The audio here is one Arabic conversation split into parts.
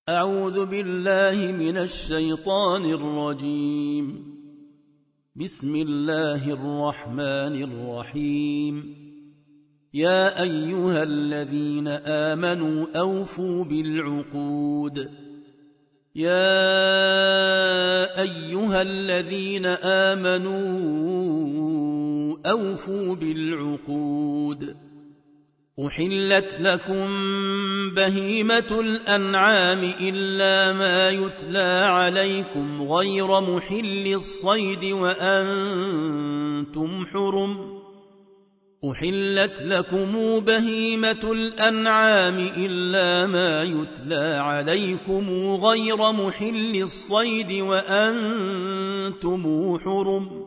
أعوذ بالله من الشيطان الرجيم. بسم الله الرحمن الرحيم. يا أيها الذين آمنوا أوفوا بالعقود. يا أيها الذين آمنوا أوفوا بالعقود. أحلت لكم بهيمة الأنعام إلا ما يتلى عليكم غير محل الصيد وأنتم حرم. أحلت لكم بهيمة الأنعام إلا ما يتلى عليكم غير محل الصيد وأنتم حرم.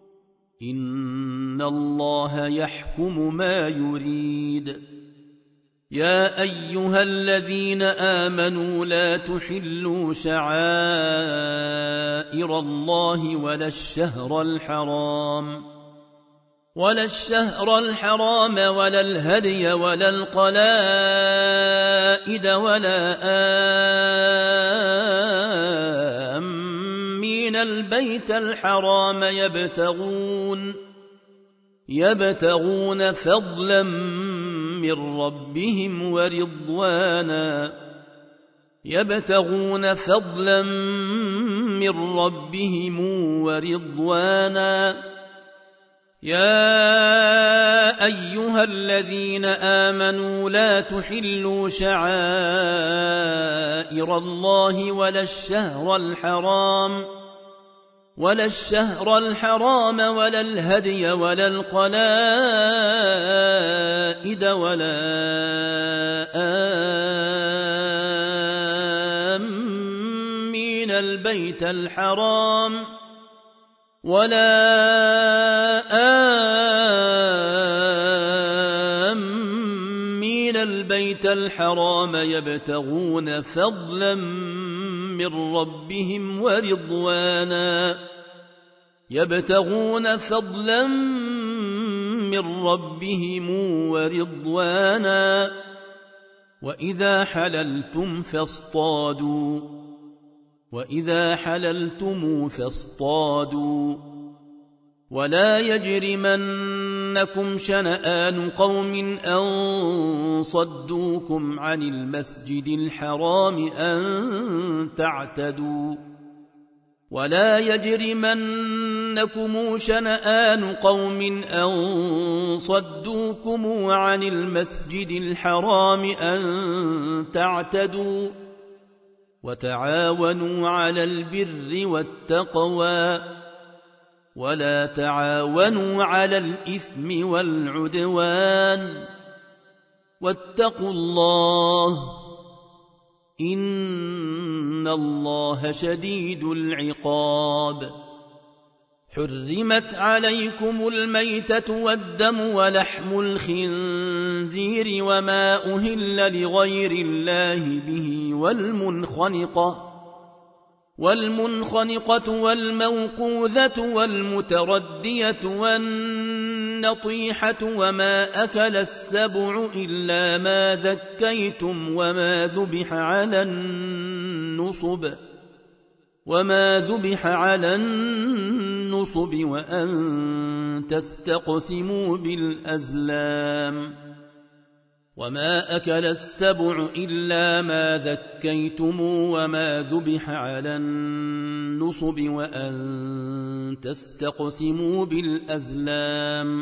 إن الله يحكم ما يريد. يا أيها الذين آمنوا لا تحلوا شعائر الله ولا الشهر الحرام ولا الهدي ولا القلائد ولا آمين البيت الحرام يبتغون فضلا من ربهم ورضوانا. يا أيها الذين آمنوا لا تحلوا شعائر الله ولا الشهر الحرام ولا الهدي ولا القلائد ولا آمين البيت الحرام يبتغون فضلا من ربهم ورضوانا. وإذا حللتم فاصطادوا ولا يجرمنكم شنآن قوم أن صدوكم عن المسجد الحرام أن تعتدوا. ولا يجرمنكم شنآن قوم أن صدوكم عن المسجد الحرام أن تعتدوا. وتعاونوا على البر والتقوى ولا تعاونوا على الإثم والعدوان. واتقوا الله إن الله شديد العقاب. حرمت عليكم الميتة والدم ولحم الخنزير وما أهل لغير الله به والمنخنقة والموقوذة والمتردية والنطيحة وما أكل السبع إلا ما ذكيتم وما ذبح على النصب وأن تستقسموا بالأزلام. وما أكل السبع إلا ما ذكيتم وما ذبح على النصب وأن تستقسموا بالأزلام.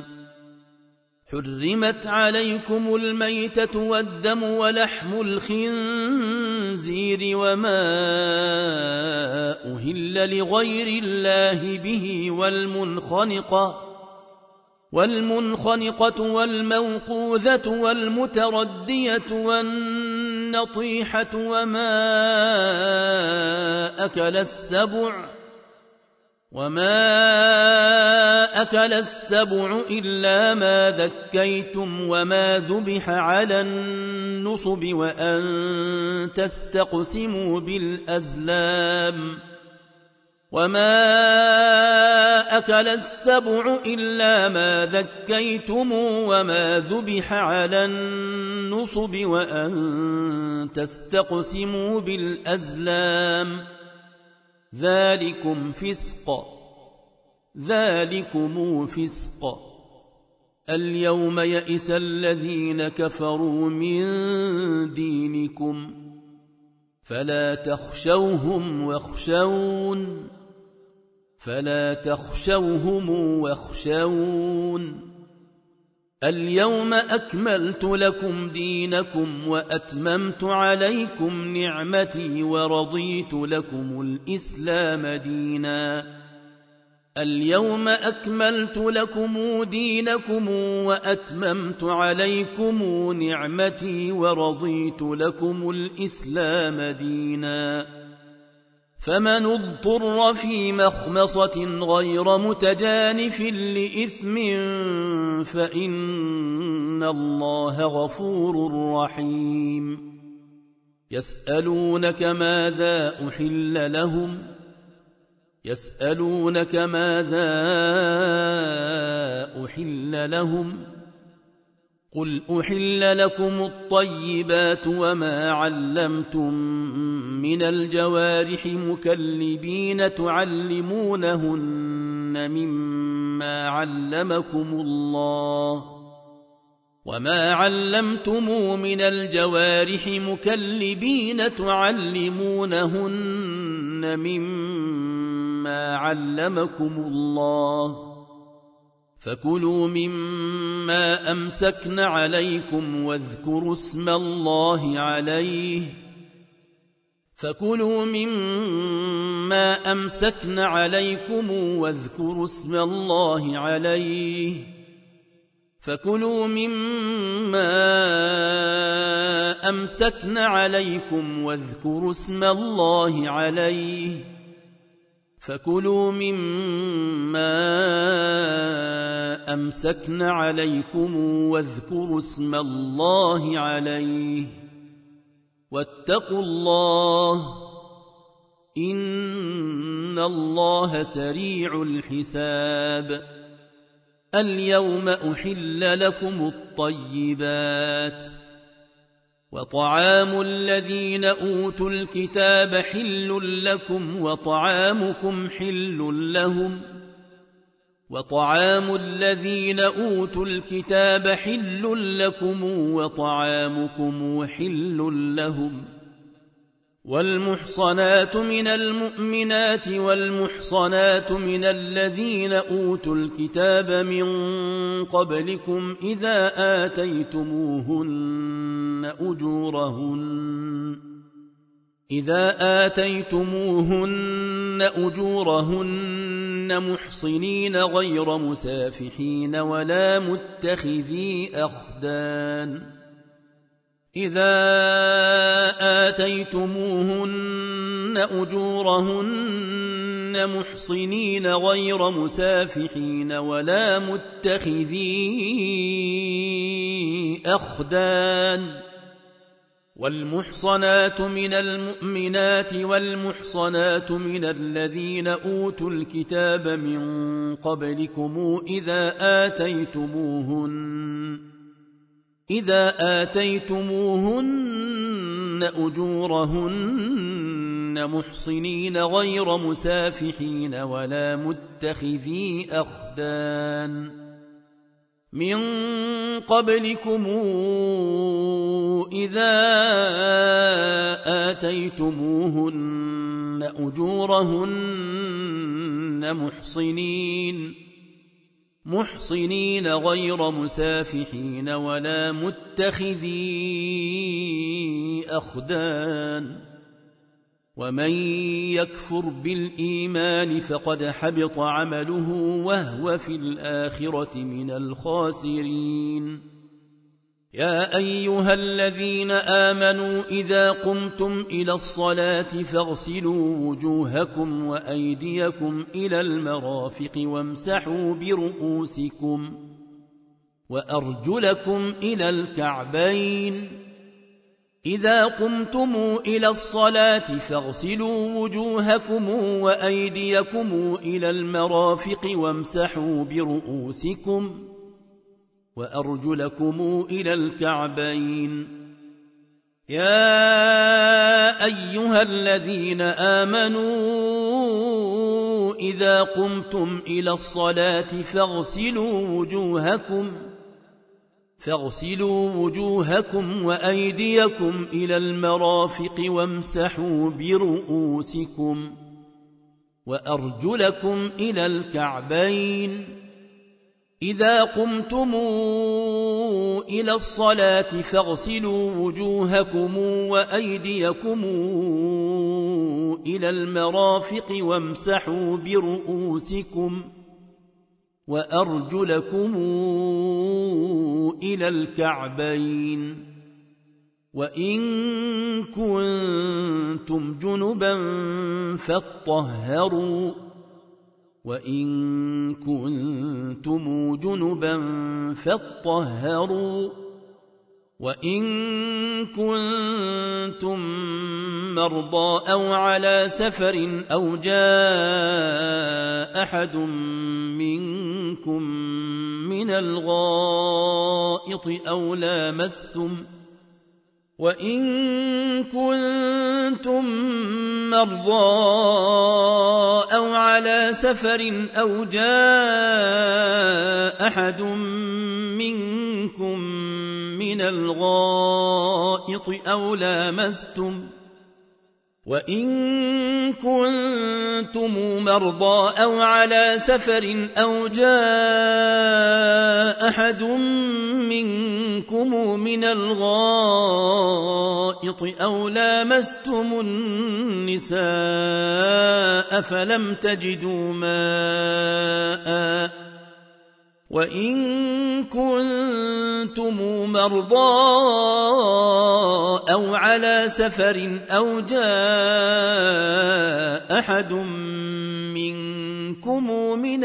حرمت عليكم الميتة والدم ولحم الخنزير وما أهل لغير الله به والمنخنقة والموقوذة والمتردية والنطيحة وما أكل السبع إلا ما ذكيتم وما ذبح على النصب وأن تستقسموا بالأزلام. وما أكل السبع إلا ما ذكيتم وما ذبح على النصب وأن تستقسموا بالأزلام ذلكم فسق اليوم يئس الذين كفروا من دينكم فلا تخشوهم واخشون اليوم أكملت لكم دينكم وأتممت عليكم نعمتي ورضيت لكم الإسلام دينا اليوم أكملت لكم دينكم وأتممت عليكم نعمتي ورضيت لكم الإسلام دينا فمن اضطر في مخمصة غير متجانف لإثم فإن الله غفور رحيم يسألونك ماذا أحل لهم قل أحل لكم الطيبات وما علمتم من الجوارح مكلبين تعلمونهن مما علمكم الله وما علمتم من الجوارح مكلبين تعلمونهن مما علمكم الله فكلوا مما أمسكن عليكم واذكروا اسم الله عليه فكلوا مما أمسكن عليكم واذكروا اسم الله عليه فكلوا مما أمسكن عليكم واذكروا اسم الله عليه واتقوا الله إن الله سريع الحساب اليوم أحل لكم الطيبات وطعام الذين أوتوا الكتاب حل لكم وطعامكم حل لهم وطعام الذين أوتوا الكتاب حل لكم وطعامكم حل لهم والمحصنات من المؤمنات والمحصنات من الذين أوتوا الكتاب من قبلكم إذا آتيتموهن أجورهن محصنين غير مسافحين ولا متخذي أخدان إذا آتيتموهن أجورهن محصنين غير مسافحين ولا متخذي أخدان والمحصنات من المؤمنات والمحصنات من الذين أوتوا الكتاب من قبلكم إذا آتيتموهن أجورهن محصنين غير مسافحين ولا متخذي أخدان من قبلكم إذا آتيتموهن أجورهن محصنين غير مسافحين ولا متخذي أخدان ومن يكفر بالإيمان فقد حبط عمله وهو في الآخرة من الخاسرين يا أيها الذين آمنوا إذا قمتم إلى الصلاة فاغسلوا وجوهكم وأيديكم إلى المرافق وامسحوا برؤوسكم وأرجلكم إلى الكعبين إذا قمتم إلى الصلاة فاغسلوا وجوهكم وأيديكم إلى المرافق وامسحوا برؤوسكم وأرجلكم إلى الكعبين. يا أيها الذين آمنوا إذا قمتم إلى الصلاة فاغسلوا وجوهكم وأيديكم إلى المرافق وامسحوا برؤوسكم وأرجلكم إلى الكعبين. إذا قمتم إلى الصلاة فاغسلوا وجوهكم وأيديكم إلى المرافق وامسحوا برؤوسكم وأرجلكم إلى الكعبين. وإن كنتم جنبا فاطهروا وإن كنتم مرضى أو على سفر أو جاء أحد منكم من الغائط أو لامستم النساء فلم تجدوا ماء وإن كنتم مرضى أو على سفر أو جاء أحد منكم من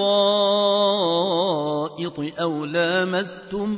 الغائط أو لامستم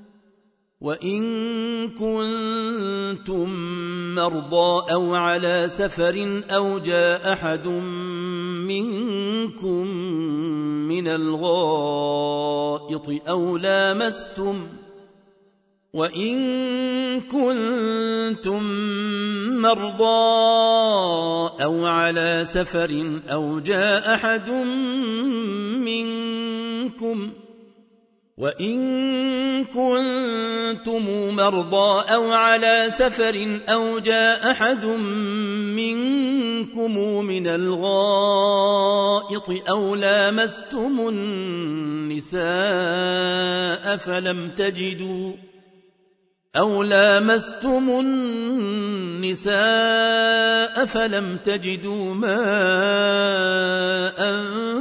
النساء فلم تجدوا ماء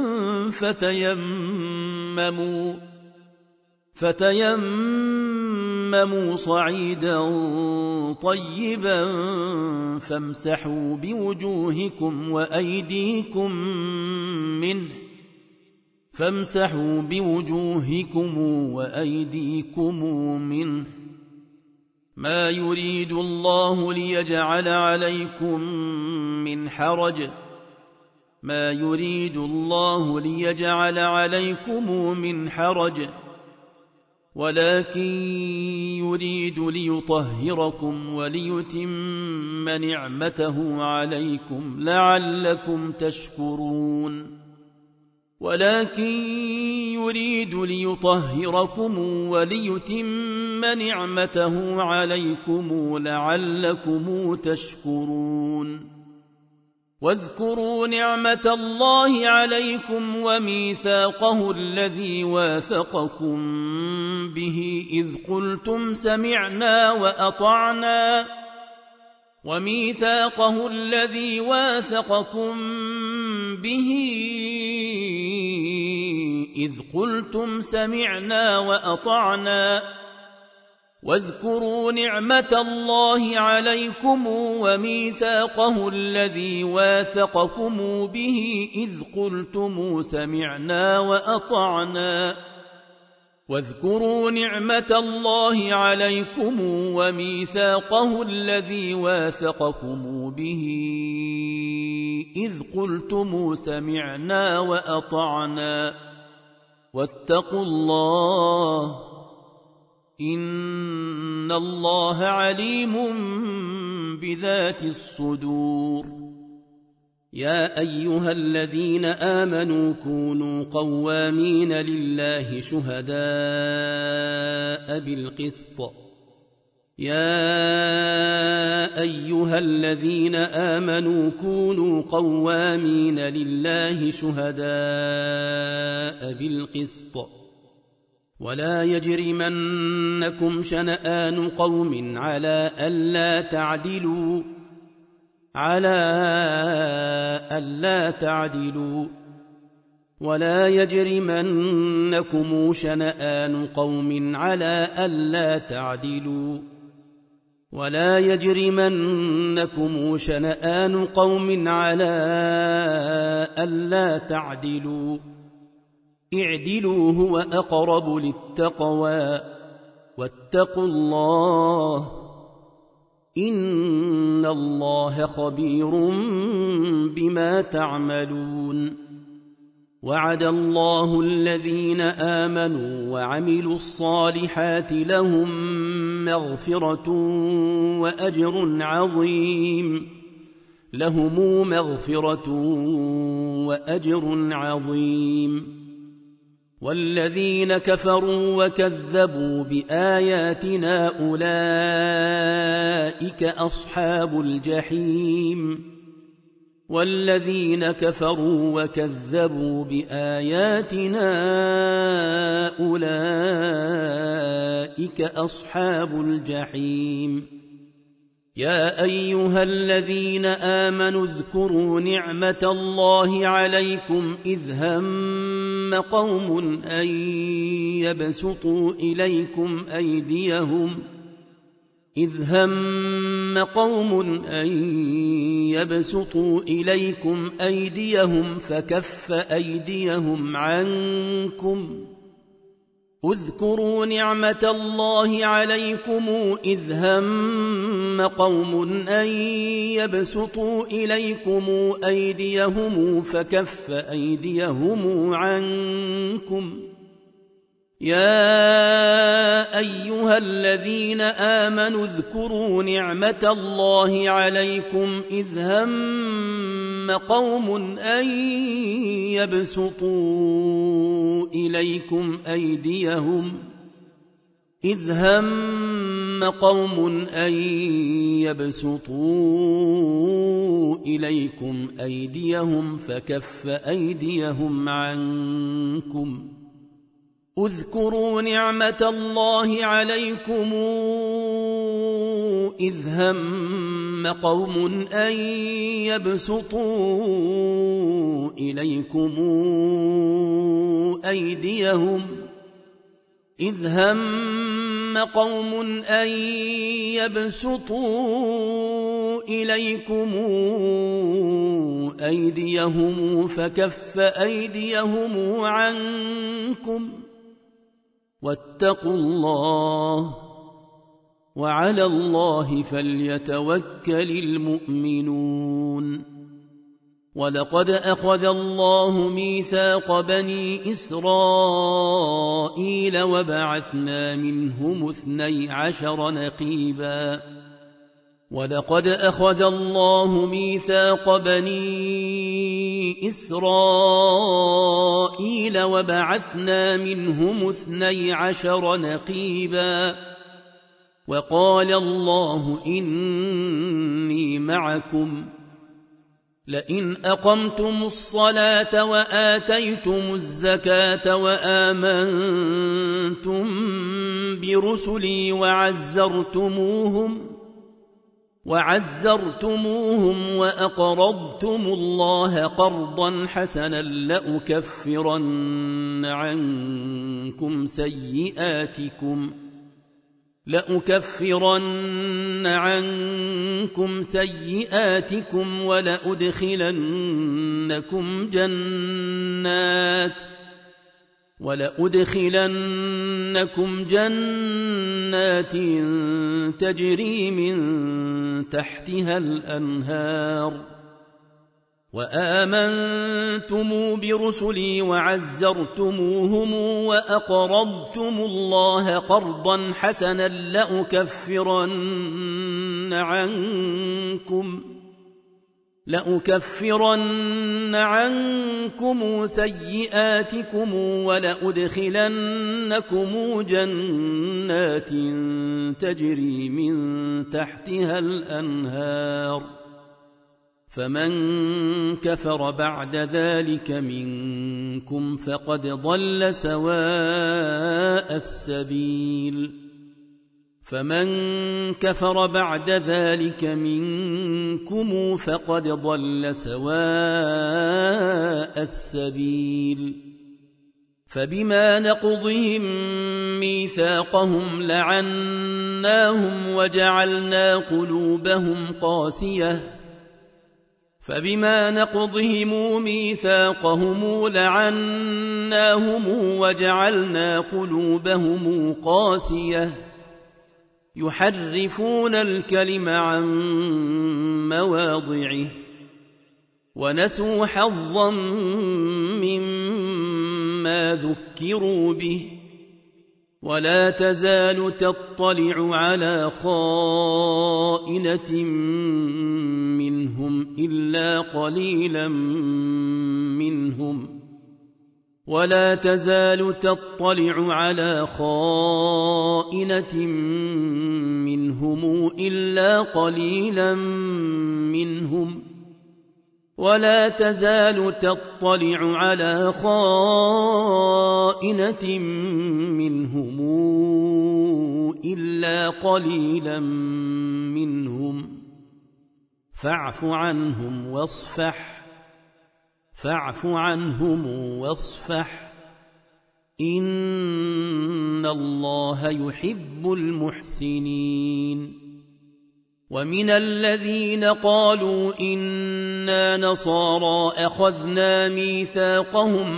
فتيمموا صعيدا طيبا فامسحوا بوجوهكم وأيديكم منه ما يريد الله ليجعل عليكم من حرج ولكن يريد ليطهركم وليتم نعمته عليكم لعلكم تشكرون. واذكروا نعمة الله عليكم وميثاقه الذي واثقكم به إذ قلتم سمعنا وأطعنا واذكروا نعمة الله عليكم وميثاقه الذي واثقكم به إذ قلتم سمعنا وأطعنا واذكروا نعمة الله عليكم وميثاقه الذي واثقكم به إذ قلتم سمعنا وأطعنا واتقوا الله إن الله عليم بذات الصدور. يا أيها الذين آمنوا كونوا قوامين لله شهداء بالقسط. يا أيها الذين آمنوا كونوا قوامين لله شهداء بالقسط ولا يجرمنكم شنآن قوم على ألا تعدلوا ولا يجرمنكم شنآن قوم على ألا تعدلوا ولا يجرمنكم شنآن قوم على ألا تعدلوا اعدلوا هو أقرب للتقوى واتقوا الله إن الله خبير بما تعملون. وعد الله الذين آمنوا وعملوا الصالحات لهم مغفرة وأجر عظيم. والذين كفروا وكذبوا بآياتنا أولئك أصحاب الجحيم. والذين كفروا وكذبوا بآياتنا أولئك أصحاب الجحيم. يا أيها الذين آمنوا اذكروا نعمة الله عليكم إذ هم قوم أن يبسطوا إليكم أيديهم فكف أيديهم عنكم. اذكروا نعمة الله عليكم إذ هم قوم أن يبسطوا إليكم أيديهم فكف أيديهم عنكم. يا أيها الذين آمنوا اذكروا نعمة الله عليكم إذ هم قوم أن يبسطوا إليكم أيديهم فكف أيديهم عنكم. اذكروا نعمة الله عليكم إذ هم قوم أن يبسطوا إليكم أيديهم فكف أيديهم عنكم. واتقوا الله وعلى الله فليتوكل المؤمنون. ولقد أخذ الله ميثاق بني إسرائيل وبعثنا منهم 12 نقيبا. ولقد أخذ الله ميثاق بني إسرائيل وبعثنا منهم 12 نقيبا. وقال الله إني معكم لئن أقمتم الصلاة وآتيتم الزكاة وآمنتم برسلي وعزرتموهم وأقرضتم الله قرضا حسنا لأكفرن عنكم سيئاتكم ولأدخلنكم جنات تجري من تحتها الأنهار وآمنتم برسلي وعزرتموهم وأقرضتم الله قرضا حسنا لأكفرن عنكم سيئاتكم ولأدخلنكم جنات تجري من تحتها الأنهار فمن كفر بعد ذلك منكم فقد ضل سواء السبيل فبما نقضهم ميثاقهم لعناهم وجعلنا قلوبهم قاسية يحرفون الكلم عن مواضعه ونسوا حظا مما ذكروا به ولا تزال تطلع على خائنة منهم إلا قليلا منهم فاعف عنهم واصفح إن الله يحب المحسنين ومن الذين قالوا إنا نصارى أخذنا ميثاقهم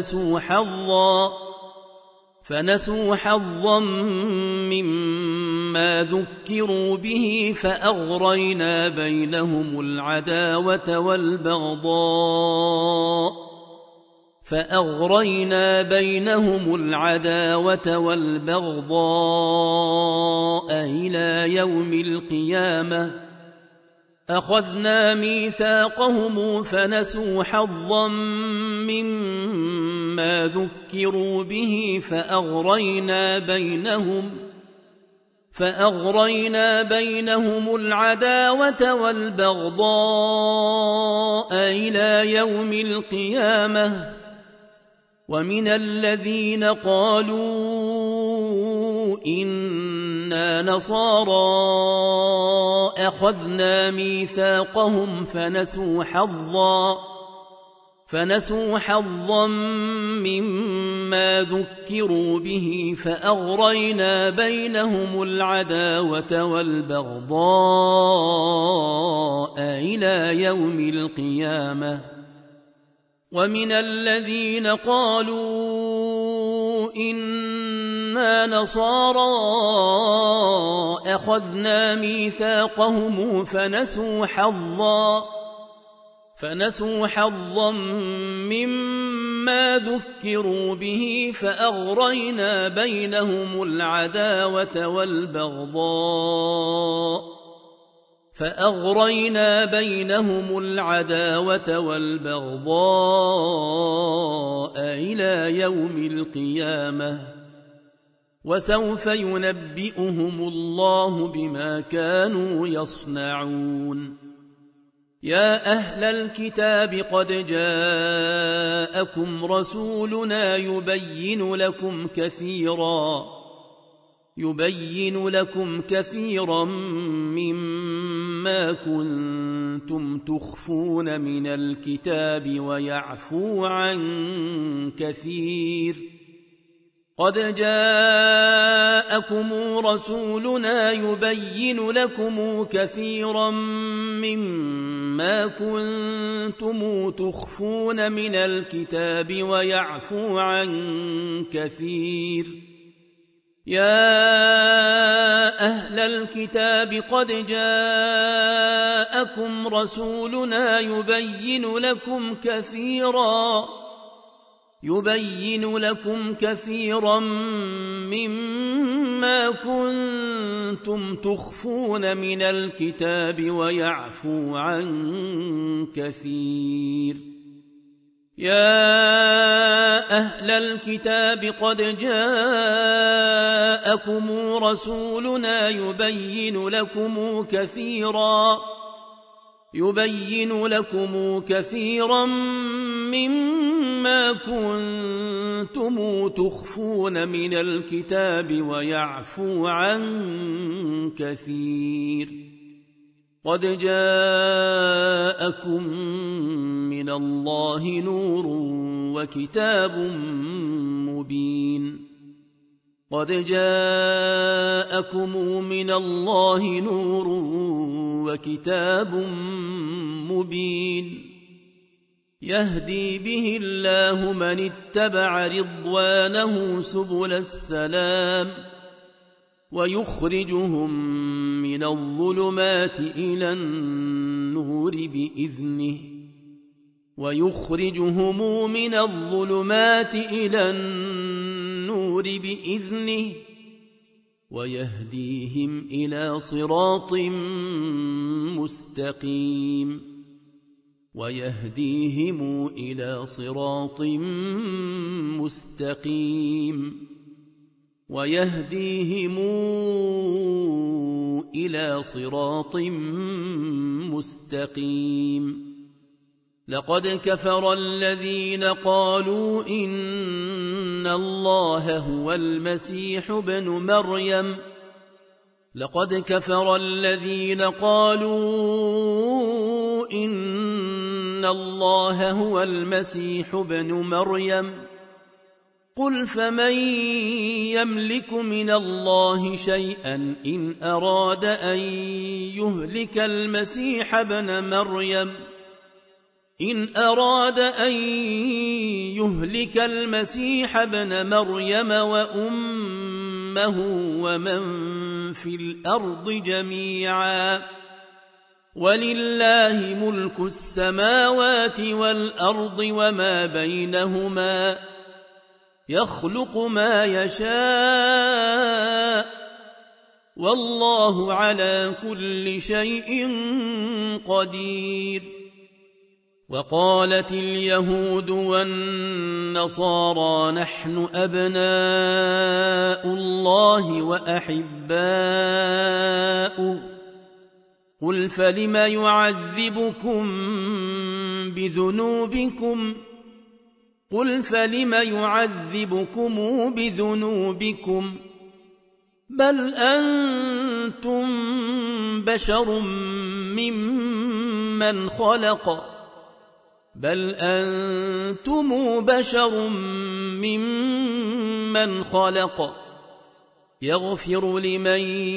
فنسوا حظا مما ذكروا به فأغرينا بينهم العداوة والبغضاء إلى يوم القيامة أخذنا ميثاقهم فنسوا حظا مما ذكروا به فأغرينا بينهم العداوة والبغضاء إلى يوم القيامة ومن الذين قالوا إنا نصارى أخذنا ميثاقهم فنسوا حظا مما ذكروا به فأغرينا بينهم العداوة والبغضاء إلى يوم القيامة ومن الذين قالوا إنا نصارى أخذنا ميثاقهم فنسوا حظا مما ذكروا به فأغرينا بينهم العداوة والبغضاء إلى يوم القيامة وسوف ينبئهم الله بما كانوا يصنعون يا أهل الكتاب قد جاءكم رسولنا يبين لكم كثيرا مما كنتم تخفون من الكتاب ويعفو عن كثير قد جاءكم رسولنا يبين لكم كثيرا مما ما كنتم تخفون من الكتاب ويعفو عن كثير. يا أهل الكتاب قد جاءكم رسولنا يبين لكم كثيرا مما كنتم تخفون من الكتاب ويعفو عن كثير. يا أهل الكتاب قد جاءكم رسولنا يبين لكم كثيرا مما كنتم تخفون من الكتاب ويعفو عن كثير. قد جاءكم من الله نور وكتاب مبين. قد جاءكم من الله نور وكتاب مبين يهدي به الله من اتبع رضوانه سبل السلام ويخرجهم من الظلمات إلى النور بإذنه ويهديهم إلى صراط مستقيم. لقد كفر الذين قالوا إن الله هو المسيح ابن مريم قل فمن يملك من الله شيئا إن أراد أن يهلك المسيح ابن مريم وأمه ومن في الأرض جميعا ولله ملك السماوات والأرض وما بينهما يخلق ما يشاء والله على كل شيء قدير. وقالت اليهود والنصارى نحن أبناء الله وأحباؤه قل فلم يعذبكم بذنوبكم بل أنتم بشر ممن خلق يغفر لمن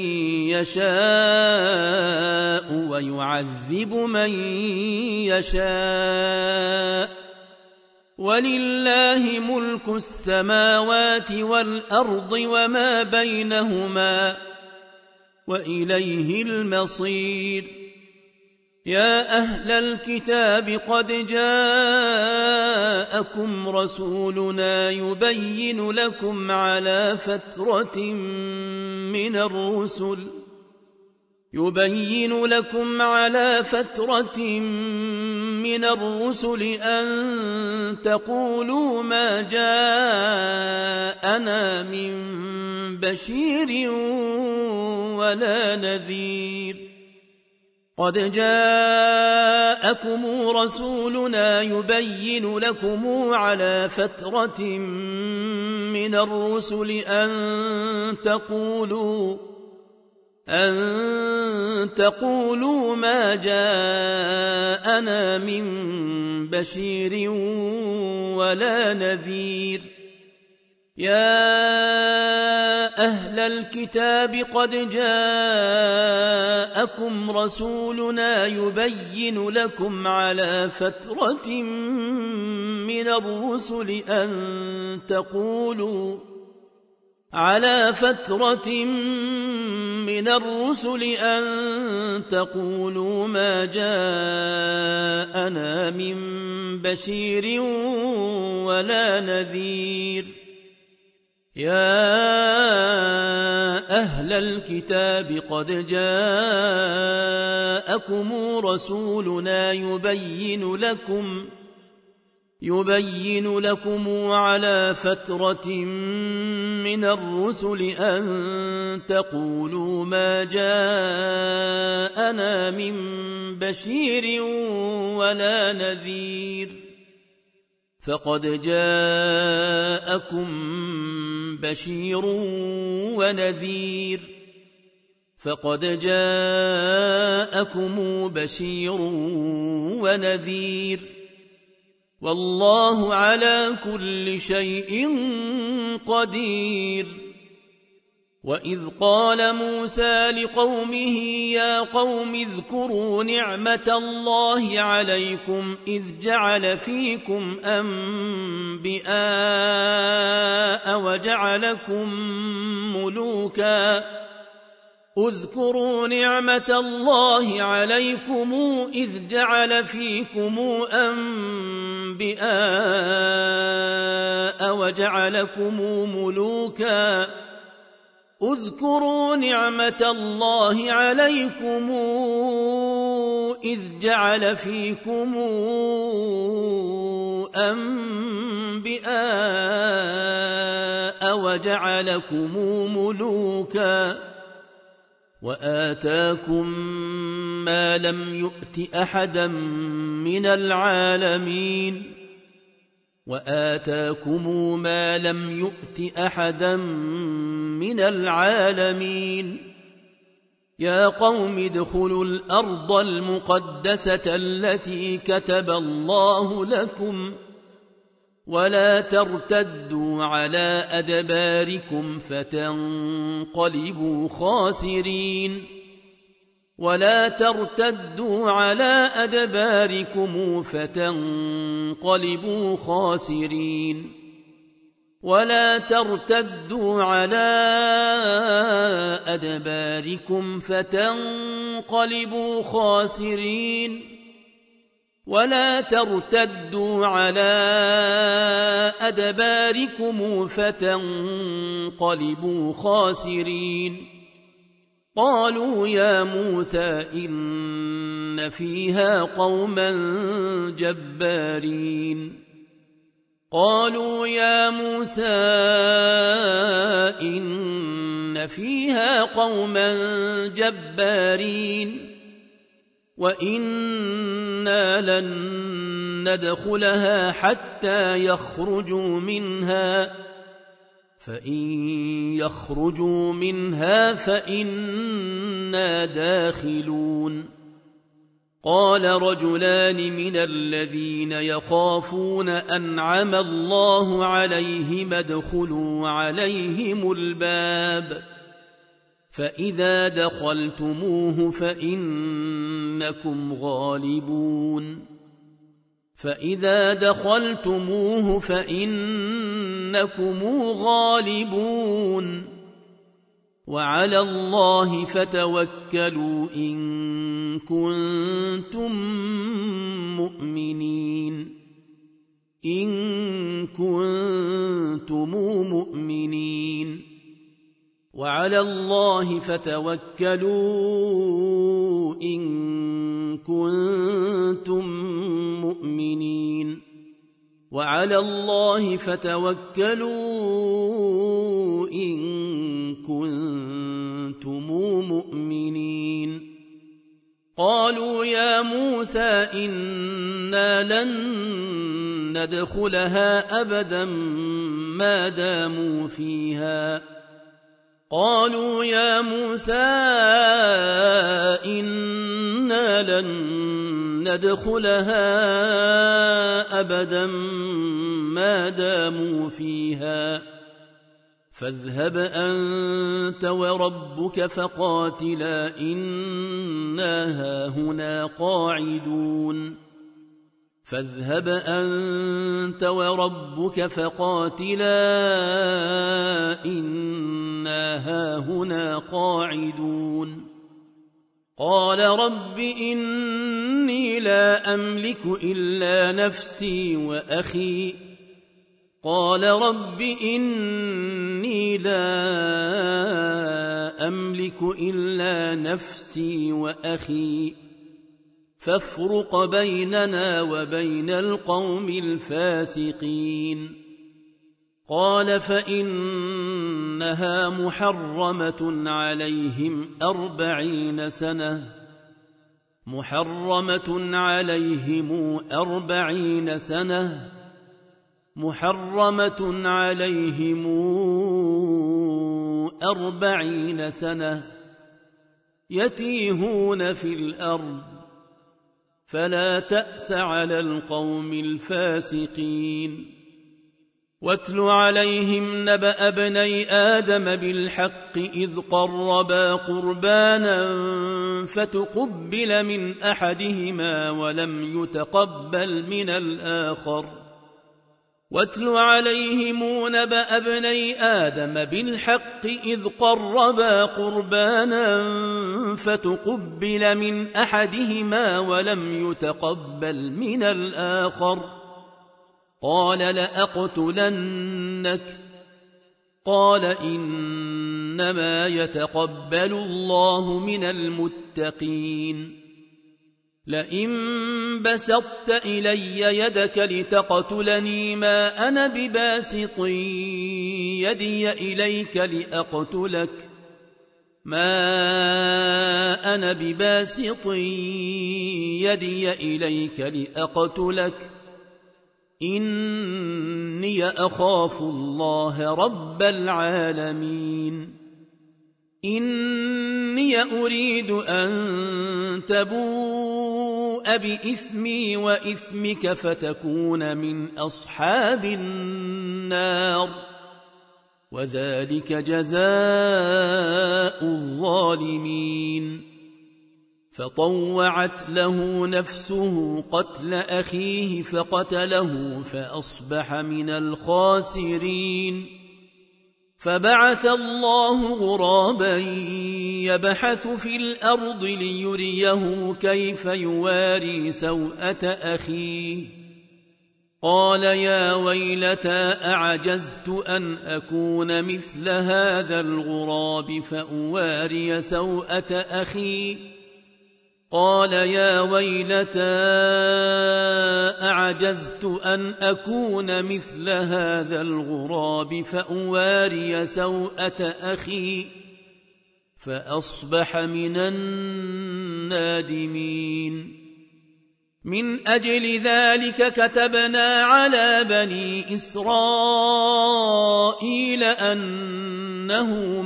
يشاء ويعذب من يشاء ولله ملك السماوات والأرض وما بينهما وإليه المصير. يا أهل الكتاب قد جاءكم رسولنا يبين لكم على فترة من الرسل أن تقولوا ما جاءنا من بشير ولا نذير. قد جاءكم رسولنا يبين لكم على فترة من الرسل أن تقولوا ما جاءنا من بشير ولا نذير يا أهل الكتاب قد جاءكم رسولنا يبين لكم على فترة من الرسل أن تقولوا ما جاءنا من بشير ولا نذير. يا أهل الكتاب قد جاءكم رسولنا يبين لكم على فترة من الرسل أن تقولوا ما جاءنا من بشير ولا نذير. فقد جاءكم بشير ونذير والله على كل شيء قدير. وإذ قال موسى لقومه يا قوم اذكروا نعمة الله عليكم إذ جعل فيكم أنبياء وجعلكم ملوكا اذكروا نعمة الله عليكم إذ جعل فيكم أنبياء وجعلكم ملوكا وآتاكم ما لم يؤت أحدا من العالمين. يا قوم ادخلوا الأرض المقدسة التي كتب الله لكم ولا ترتدوا على أدباركم فتنقلبوا خاسرين. ولا ترتدوا على أدباركم فتنقلبوا خاسرين. قالوا يا موسى إن فيها قوما جبارين وإنا لن ندخلها حتى يخرجوا منها فإن يخرجوا منها فإنا داخلون. قال رجلان من الذين يخافون أنعم الله عليهم ادخلوا عليهم الباب فإذا دخلتموه فإنكم غالبون وعلى الله فتوكلوا إن كنتم مؤمنين وعلى الله فتوكلوا إن كنتم مؤمنين وعلى الله فتوكلوا إن كنتم مؤمنين. قالوا يا موسى إنا لن ندخلها أبدا ما داموا فيها قالوا يا موسى إنا لن ندخلها أبدا ما داموا فيها فاذهب أنت وربك فقاتلا إنا هاهنا قاعدون فاذهب أنت وربك فقاتلا إنا هاهنا قاعدون قال رب إني لا أملك إلا نفسي وأخي قال رب إني لا أملك إلا نفسي وأخي فافرق بيننا وبين القوم الفاسقين قال فإنها محرمة عليهم 40 سنة محرمة عليهم 40 سنة يتيهون في الأرض فلا تأس على القوم الفاسقين واتل عليهم نبأ ابني آدم بالحق إذ قربا قربانا فتقبل من أحدهما ولم يتقبل من الآخر واتل عليهم نبأ ابني آدم بالحق إذ قربا قربانا فتقبل من أحدهما ولم يتقبل من الآخر قال لأقتلنك قال إنما يتقبل الله من المتقين لئن بسطت إلي يدك لتقتلني ما أنا بباسط يدي إليك لأقتلك إني أخاف الله رب العالمين إني أريد أن تبوء بإثمي وإثمك فتكون من أصحاب النار وذلك جزاء الظالمين فطوعت له نفسه قتل أخيه فقتله فأصبح من الخاسرين فبعث الله غرابا يبحث في الأرض ليريه كيف يواري سوءة أخيه قال يا ويلتى أعجزت أن أكون مثل هذا الغراب فأواري سوءة أخي قال يا ويلتى أعجزت أن أكون مثل هذا الغراب فأواري سوءة أخي فأصبح من النادمين من أجل ذلك كتبنا على بني إسرائيل أنه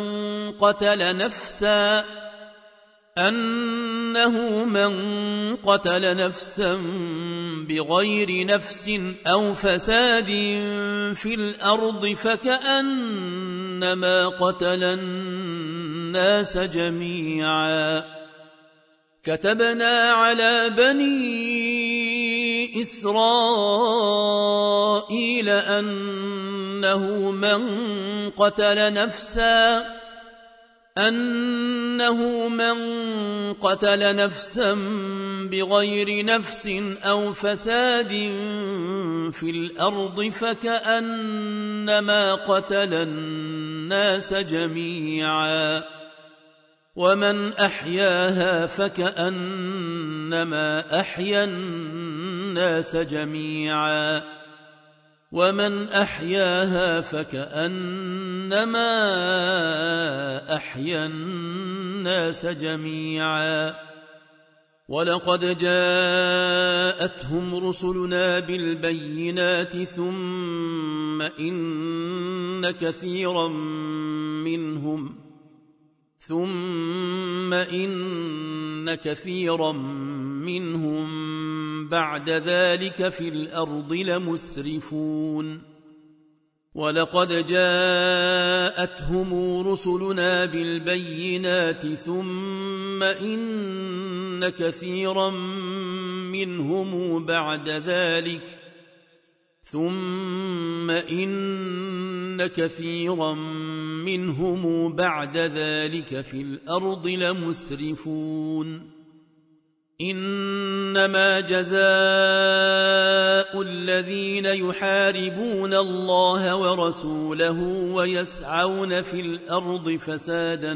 من قتل نفسا بغير نفس أو فساد في الأرض فكأنما قتل الناس جميعا كتبنا على بني إسرائيل أنه من قتل نفسا بغير نفس أو فساد في الأرض فكأنما قتل الناس جميعا ومن أحياها فكأنما أحيا الناس جميعا ومن أحياها فكأنما أحيا الناس جميعا ولقد جاءتهم رسلنا بالبينات ثم إن كثيرا منهم بعد ذلك في الأرض لمسرفون ولقد جاءتهم رسلنا بالبينات ثم إن كثيرا منهم بعد ذلك في الأرض لمسرفون إنما جزاء الذين يحاربون الله ورسوله ويسعون في الأرض فسادا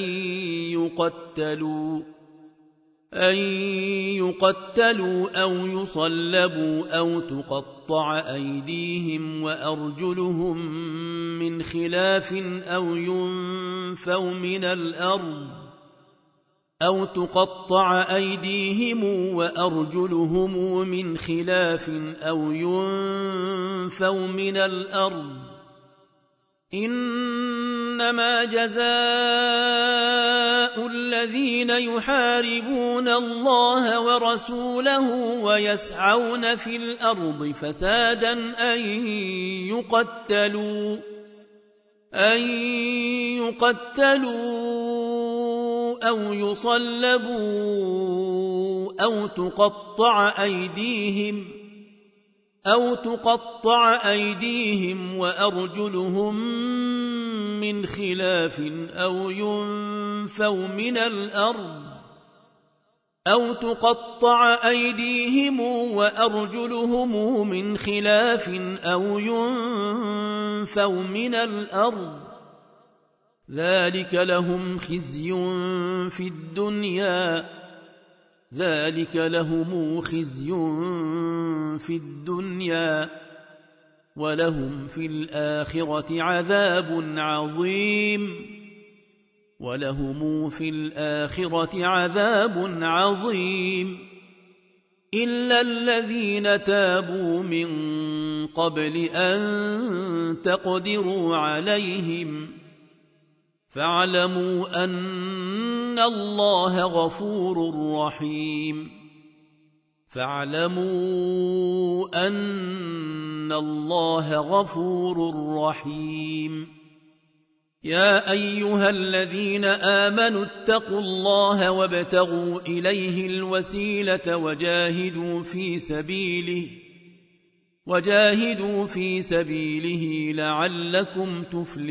أن يقتلوا أو يصلبوا أو تقطع أيديهم وأرجلهم من خلاف أو ينفوا من الأرض إنما جزاء الذين يحاربون الله ورسوله ويسعون في الأرض فسادا أن يقتلوا أو يصلبوا أو تقطع أيديهم وأرجلهم من خلاف أو ينفوا من الأرض ذلك لهم خزي في الدنيا ولهم في الآخرة عذاب عظيم إلا الذين تابوا من قبل أن تقدروا عليهم فاعلموا أن الله غفور رحيم يا أيها الذين آمنوا اتقوا الله وابتغوا إليه الوسيلة وجاهدوا في سبيله لعلكم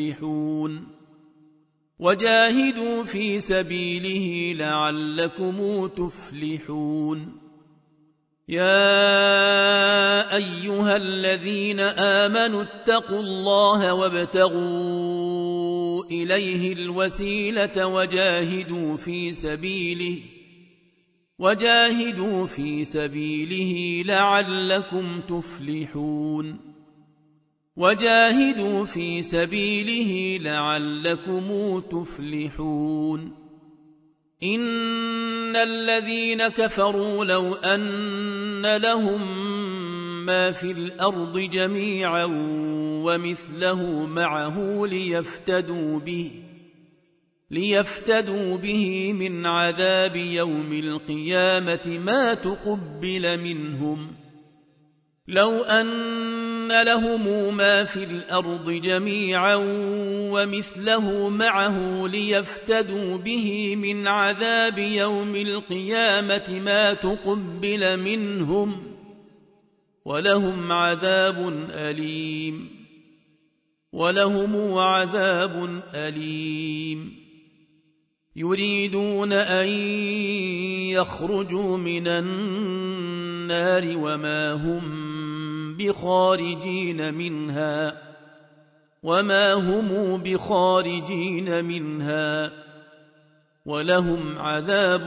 تفلحون يا أيها الذين آمنوا اتقوا الله وابتغوا إليه الوسيلة وجاهدوا في سبيله لعلكم تفلحون إن الذين كفروا لو أن لهم ما في الأرض جميعا ومثله معه ليفتدوا به من عذاب يوم القيامة ما تقبل منهم لو أن لهم ما في الأرض جميعا ومثله معه ليفتدوا به من عذاب يوم القيامة ما تقبل منهم ولهم عذاب أليم يريدون أن يخرجوا من النار وما هم بخارجين منها ولهم عذاب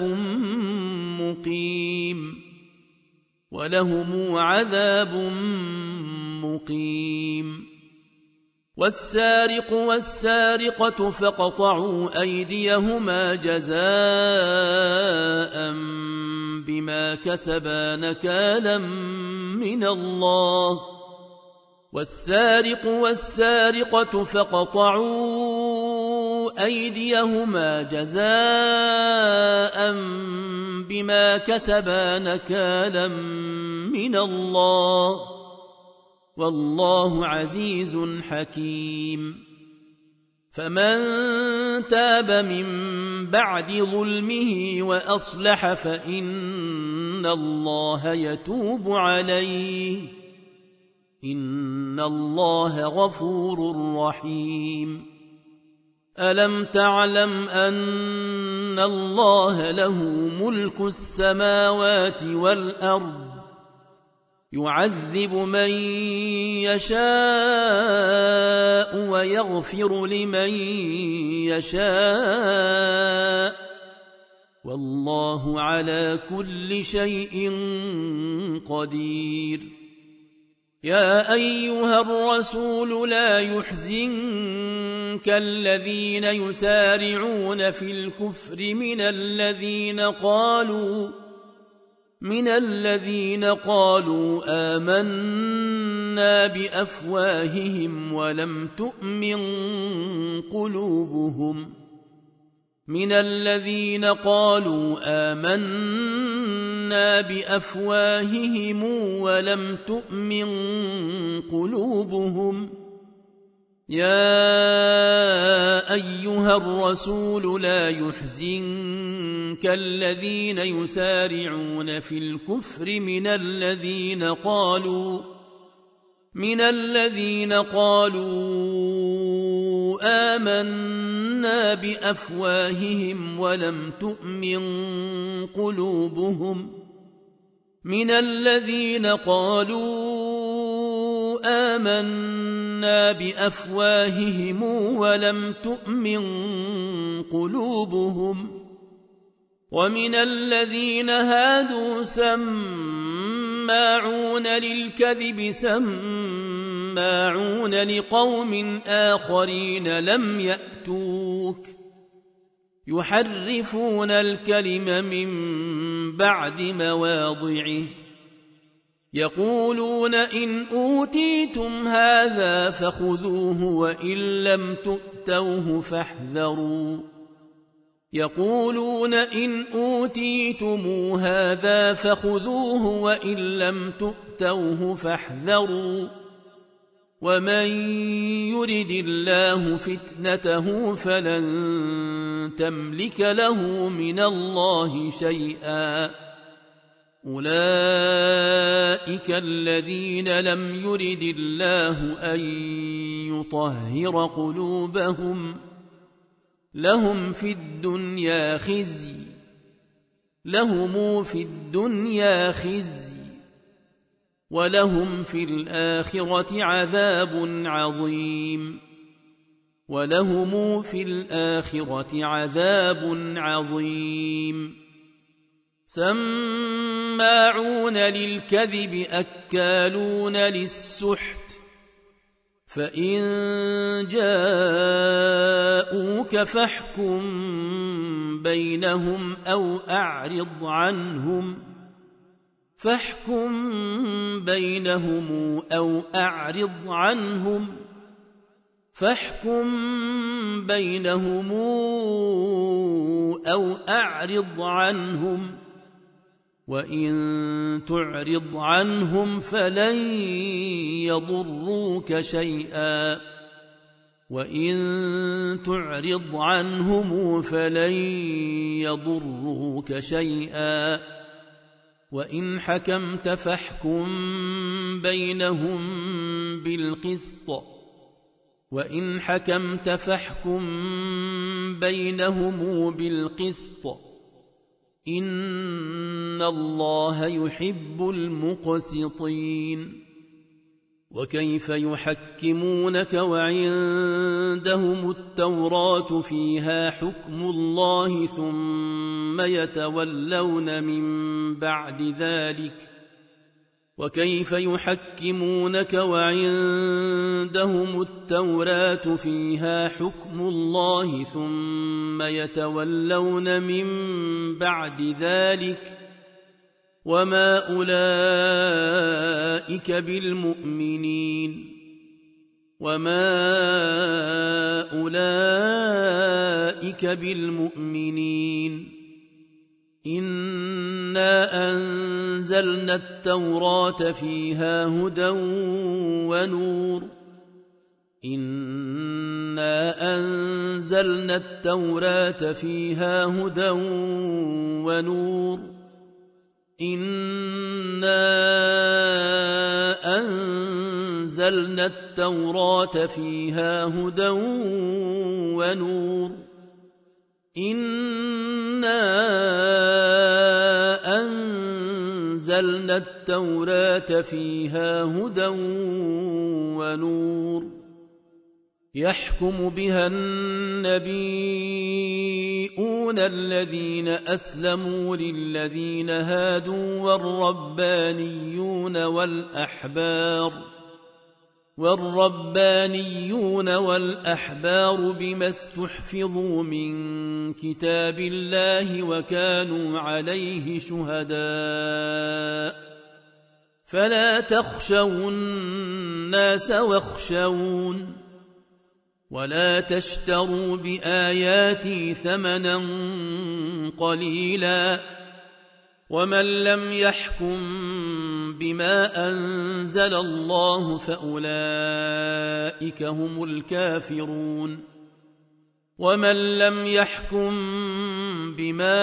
مقيم والسارق والسارقة فاقطعوا أيديهما جزاء بما كسبا نكالا من الله والسارق والسارقة فاقطعوا أيديهما جزاء بما كسبا نكالا من الله والله عزيز حكيم. فمن تاب من بعد ظلمه وأصلح فإن الله يتوب عليه، إن الله غفور رحيم. ألم تعلم أن الله له ملك السماوات والأرض، يعذب من يشاء ويغفر لمن يشاء، والله على كل شيء قدير. يا أيها الرسول لا يحزنك الذين يسارعون في الكفر من الذين قالوا آمنا بأفواههم ولم تؤمن قلوبهم، من الذين قالوا آمنا بأفواههم ولم تؤمن قلوبهم. يا أيها الرسول لا يحزنك الذين يسارعون في الكفر من الذين قالوا آمنا بأفواههم ولم تؤمن قلوبهم، من الذين قالوا آمنا بأفواههم ولم تؤمن قلوبهم، ومن الذين هادوا سماعون للكذب سماعون لقوم آخرين لم يأتوك، يحرفون الكلم من بعد مواضعه، يقولون إن أوتيتم هذا فخذوه وإن لم تؤتوه فاحذروا، يقولون إن أوتيتم هذا فخذوه وإن لم تؤتوه فاحذروا، ومن يرد الله فتنته فلن تملك له من الله شيئا. أولئك الذين لم يرد الله أن يطهر قلوبهم، لهم في الدنيا خزي ولهم في الآخرة عذاب عظيم. سماعون للكذب أكالون للسحت، فإن جاءوك فاحكم بينهم أو أعرض عنهم، وإن تعرض عنهم فلن يضروك شيئا، وإن حكمت فاحكم بينهم بالقسط، إن الله يحب المقسطين. وكيف يحكمونك وعندهم التوراة فيها حكم الله ثم يتولون من بعد ذلك، وكيف يحكمونك وعندهم التوراة فيها حكم الله ثم يتولون من بعد ذلك، وما أولئك بالمؤمنين. إنا أنزلنا التوراة فيها هدى ونور إنا أنزلنا التوراة فيها هدى ونور إنا أنزلنا التوراة فيها هدى ونور إنا أنزلنا التوراة فيها هدى ونور يحكم بها النبيون الذين أسلموا للذين هادوا والربانيون والأحبار بما استحفظوا من كتاب الله وكانوا عليه شهداء فلا تخشوا الناس واخشون ولا تشتروا بآياتي ثمنا قليلا ومن لم يحكم بما أنزل الله فأولئك هم الكافرون ومن لم يحكم بما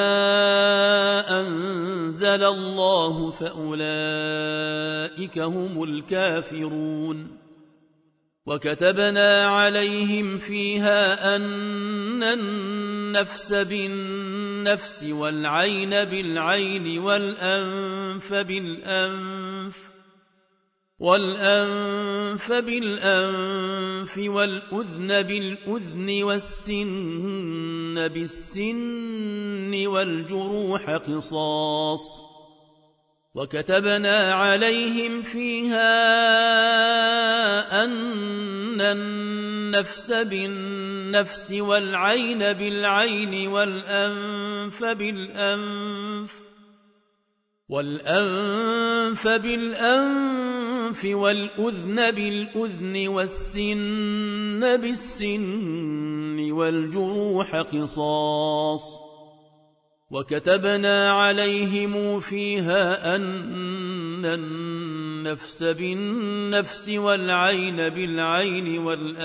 أنزل الله فأولئك هم الكافرون وكتبنا عليهم فيها أن النفس بالنفس والعين بالعين والأنف بالأنف والأذن بالأذن والسن بالسن والجروح قصاص وكتبنا عليهم فيها أن النفس بالنفس والعين بالعين والأنف بالأنف والأذن بالأذن والسن بالسن والجروح قصاص وكتبنا عليهم فيها أن النفس بالنفس والعين بالعين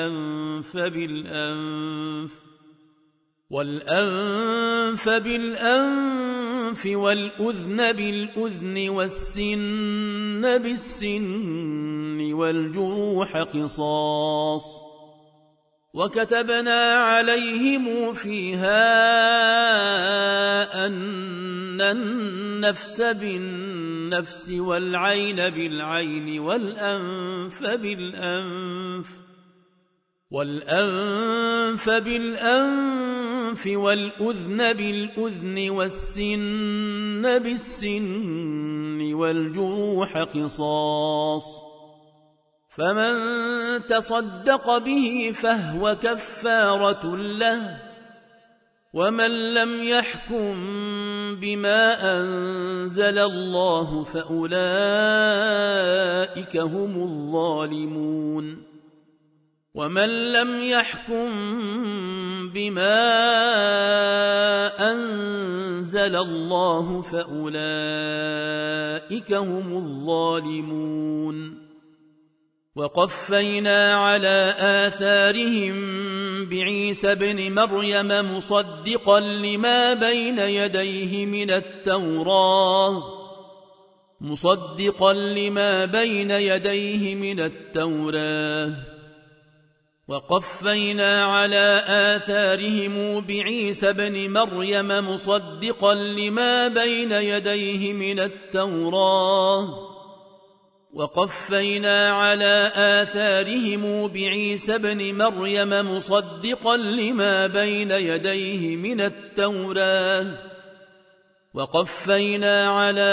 والأنف بالأنف والأذن بالأذن والسن بالسن والجروح قصاص وكتبنا عليهم فيها أن النفس بالنفس والعين بالعين والأنف بالأنف والأذن بالأذن والسن بالسن والجروح قصاص فمن تصدق به فهو كفارة له ومن لم يحكم بما أنزل الله فأولئك هم الظالمون ومن لم يحكم بما أنزل الله فأولئك هم الظالمون وقفينا على آثارهم بعيسى ابن مريم مصدقا لما بين يديه من التوراة وقفينا على آثارهم بعيسى ابن مريم مصدقا لما بين يديه من التوراة وقفينا على آثارهم بعيسى ابن مريم مصدقا لما بين يديه من التوراة وقفينا على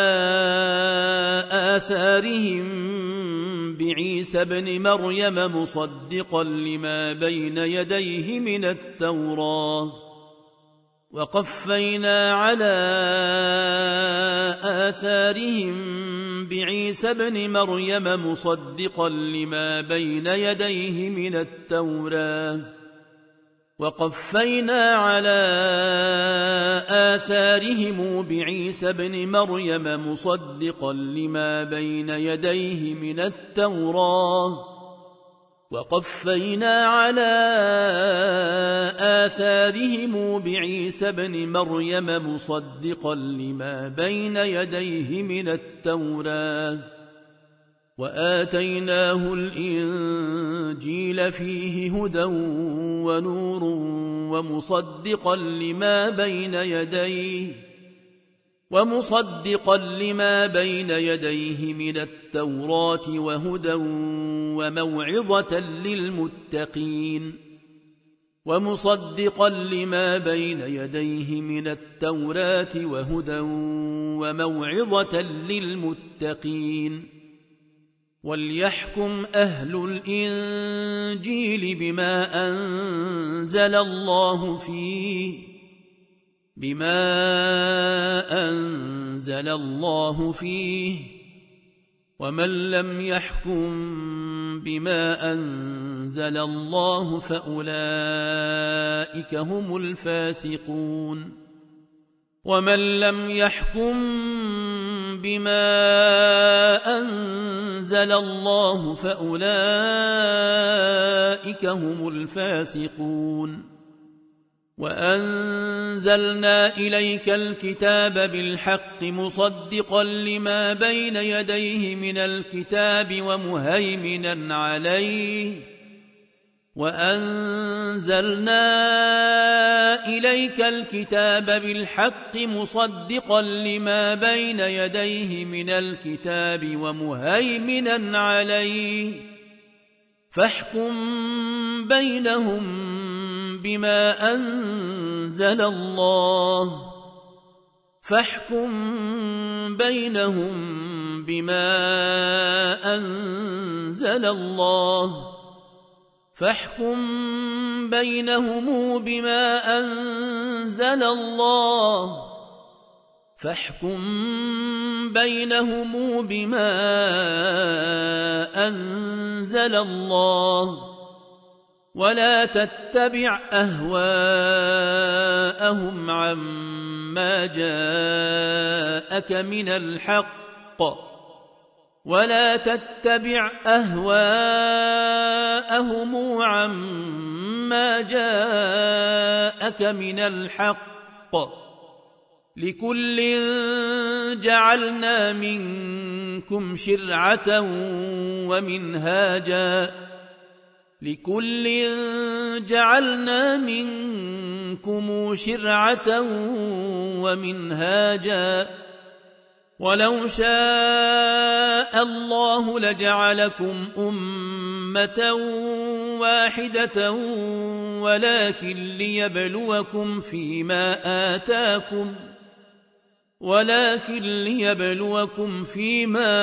آثارهم بعيسى ابن مريم مصدقا لما بين يديه من التوراة وقفينا على آثارهم بعيسى ابن مريم مصدقا لما بين يديه من التوراة وقفينا على آثارهم بعيسى ابن مريم مصدقا لما بين يديه من التوراة وقفينا على آثارهم بعيسى ابن مريم مصدقا لما بين يديه من التوراة وآتيناه الإنجيل فيه هدى ونور ومصدقا لما بين يديه من التوراة وهدى وموعظة للمتقين وليحكم أهل الإنجيل بما أنزل الله فيه ومن لم يحكم بما أنزل الله فأولئك هم الفاسقون ومن لم يحكم بما أنزل الله فأولئك هم الفاسقون وأنزلنا إليك الكتاب بالحق مصدقا لما بين يديه من الكتاب ومهيمنا عليه فاحكم بينهم بما أنزل الله فاحكم بينهم بما أنزل الله ولا تتبع أهواءهم عما جاءك من الحق لكل جعلنا منكم شرعة ومنهاجا ولو شاء الله لجعلكم أمة واحدة ولكن ليبلوكم فيما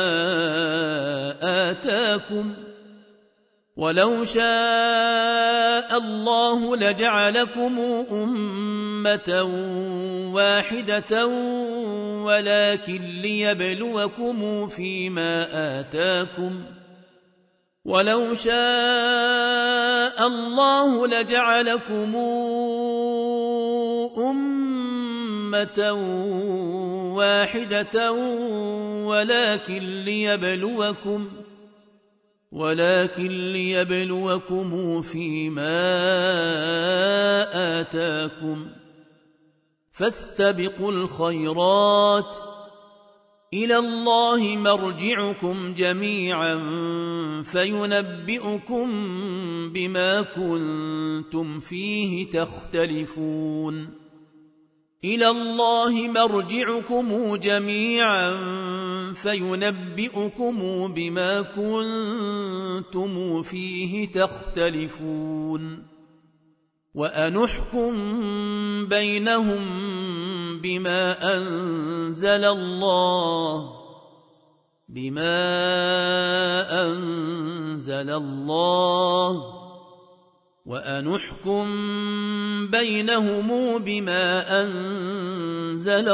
آتاكم ولو شاء الله لجعلكم أمة واحدة ولكن ليبلوكم فيما آتاكم ولو شاء الله لجعلكم أمة واحدة ولكن ليبلوكم فيما آتاكم فاستبقوا الخيرات إلى الله مرجعكم جميعا فينبئكم بما كنتم فيه تختلفون إلى الله مرجعكم جميعا فينبئكم بما كنتم فيه تختلفون وأنحكم بينهم بما أنزل الله وأنحكم بينهم بما أنزل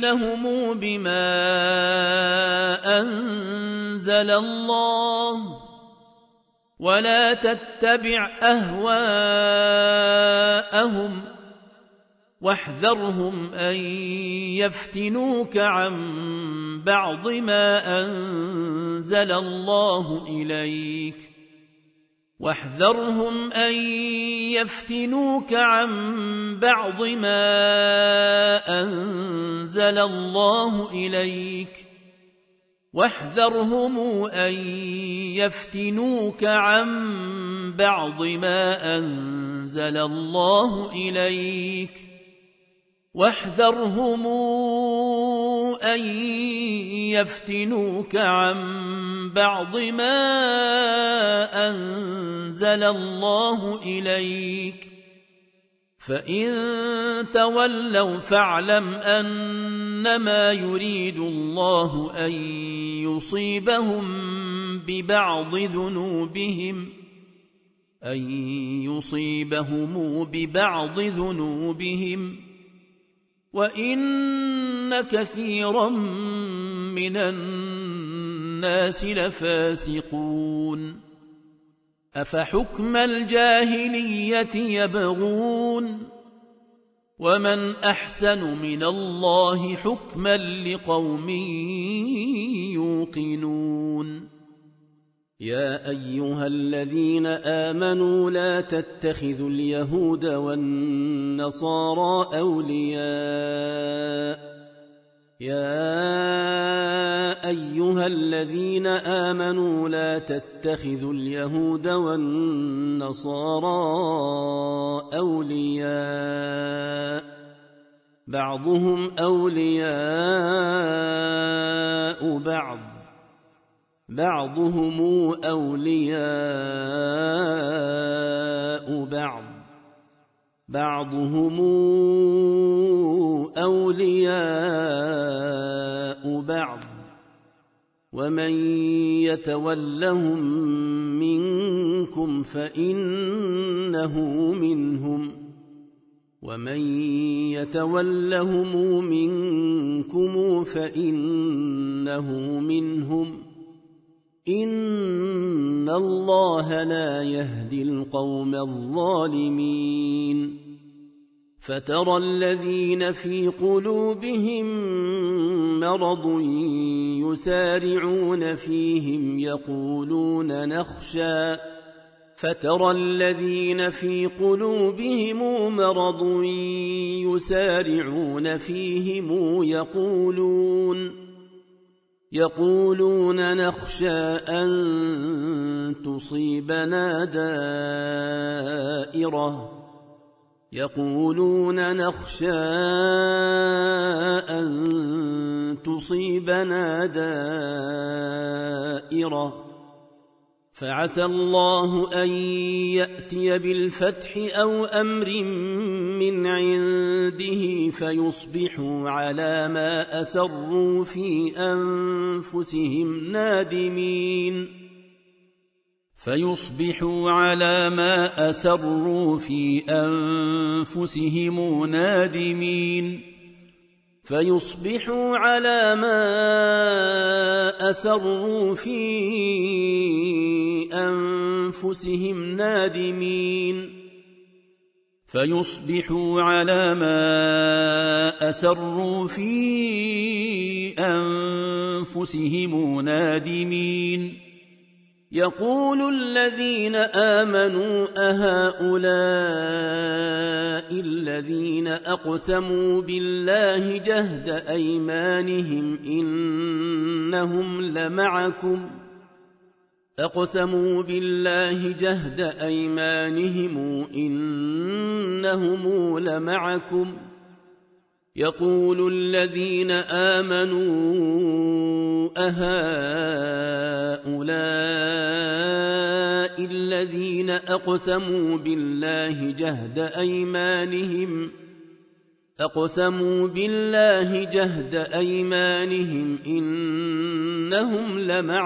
الله ولا تتبع أهواءهم واحذرهم أن يفتنوك عن بعض ما أنزل الله إليك واحذرهم أن يفتنوك عن بعض ما أنزل الله إليك فإن تولوا فاعلم أنما يريد الله أن يصيبهم ببعض ذنوبهم وإن كثيرا من الناس لفاسقون أفحكم الجاهلية يبغون ومن أحسن من الله حكما لقوم يوقنون يا أيها الذين آمنوا لا تتخذوا اليهود والنصارى أولياء بعضهم أولياء بعض ومن يتولهم منكم فإنه منهم إن الله لا يهدي القوم الظالمين فترى الذين في قلوبهم مرض يسارعون فيهم يقولون نخشى أن تصيبنا دائرة فعسى الله أن يأتي بالفتح أو أمر من عنده فيصبحوا على ما أسروا في أنفسهم نادمين يقول الذين آمنوا أهؤلاء الذين أقسموا بالله جهد أيمانهم إنهم لمعكم يقول الذين آمنوا أهؤلاء الذين أقسموا بالله جهد أيمانهم إنهم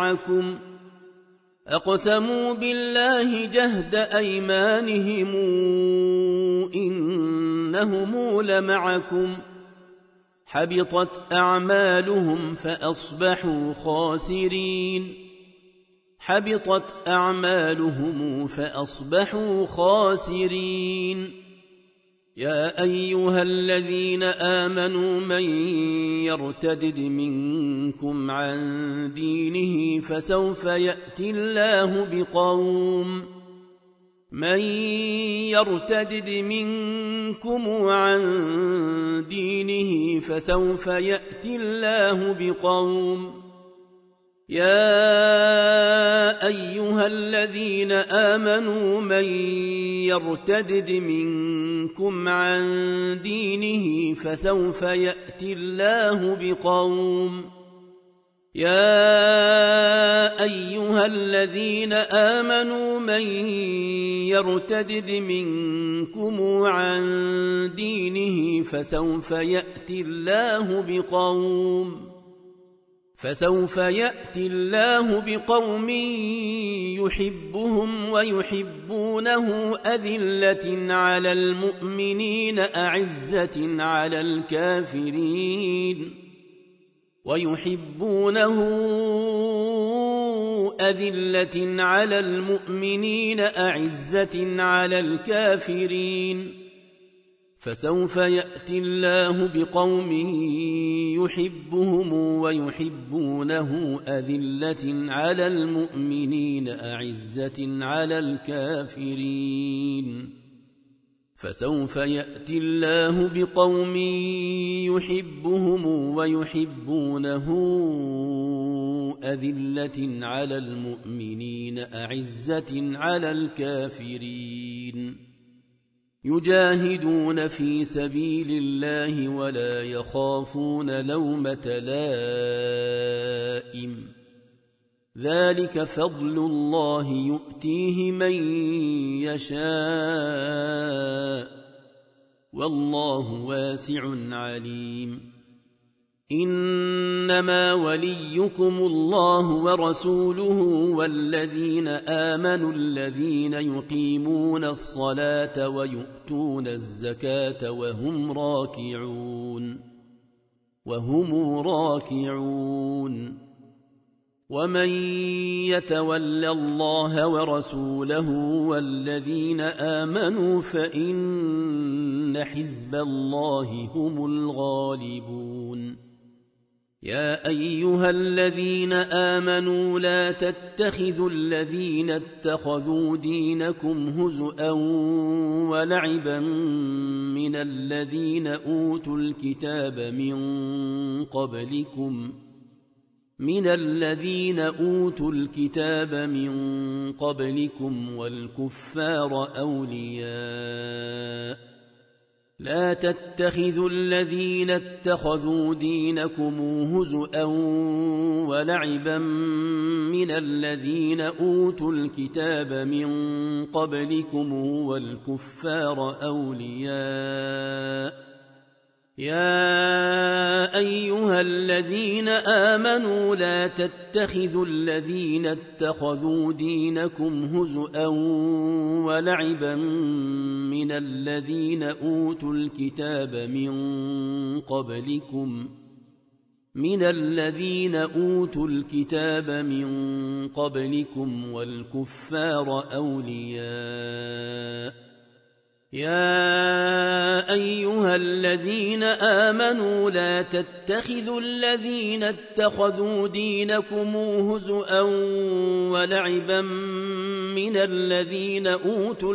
لمعكم حبطت أعمالهم فأصبحوا خاسرين حبطت أعمالهم فأصبحوا خاسرين يا أيها الذين آمنوا من يرتد منكم عن دينه فسوف يأتي الله بقوم يا أيها الذين آمنوا من يرتد منكم عن دينه فسوف يأتي الله بقوم يا أيها الذين آمنوا من يرتد منكم عن دينه فسوف يأتي الله بقوم يحبهم ويحبونه أذلة على المؤمنين أعزة على الكافرين فسوف يأتي الله بقوم يحبهم ويحبونه أذلة على المؤمنين أعزة على الكافرين فسوف يأتي الله بقوم يحبهم ويحبونه أذلة على المؤمنين أعزة على الكافرين يجاهدون في سبيل الله ولا يخافون لومة لائم ذلك فضل الله يؤتيه من يشاء والله واسع عليم إنما وليكم الله ورسوله والذين آمنوا الذين يقيمون الصلاة ويؤتون الزكاة وهم راكعون ومن يتول الله ورسوله والذين آمنوا فإن حزب الله هم الغالبون يا أيها الذين آمنوا لا تتخذوا الذين اتخذوا دينكم هزؤا ولعبا من الذين أوتوا الكتاب من قبلكم والكفار أولياء لا تتخذوا الذين اتخذوا دينكم هزؤا ولعبا من الذين أوتوا الكتاب من قبلكم والكفار أولياء يا أيها الذين آمنوا لا تتخذوا الذين اتخذوا دينكم هزؤا ولعبا من الذين أوتوا الكتاب من قبلكم والكفار أولياء يا أيها الذين آمنوا لا تتخذوا الذين اتخذوا دينكم هزؤا ولعبا من الذين أوتوا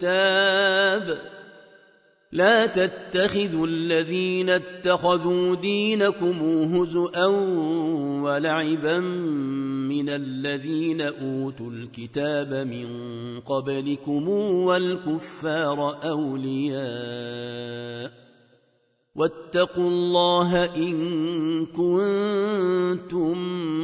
الكتاب من قبلكم والكفار أولياء واتقوا الله إن كنتم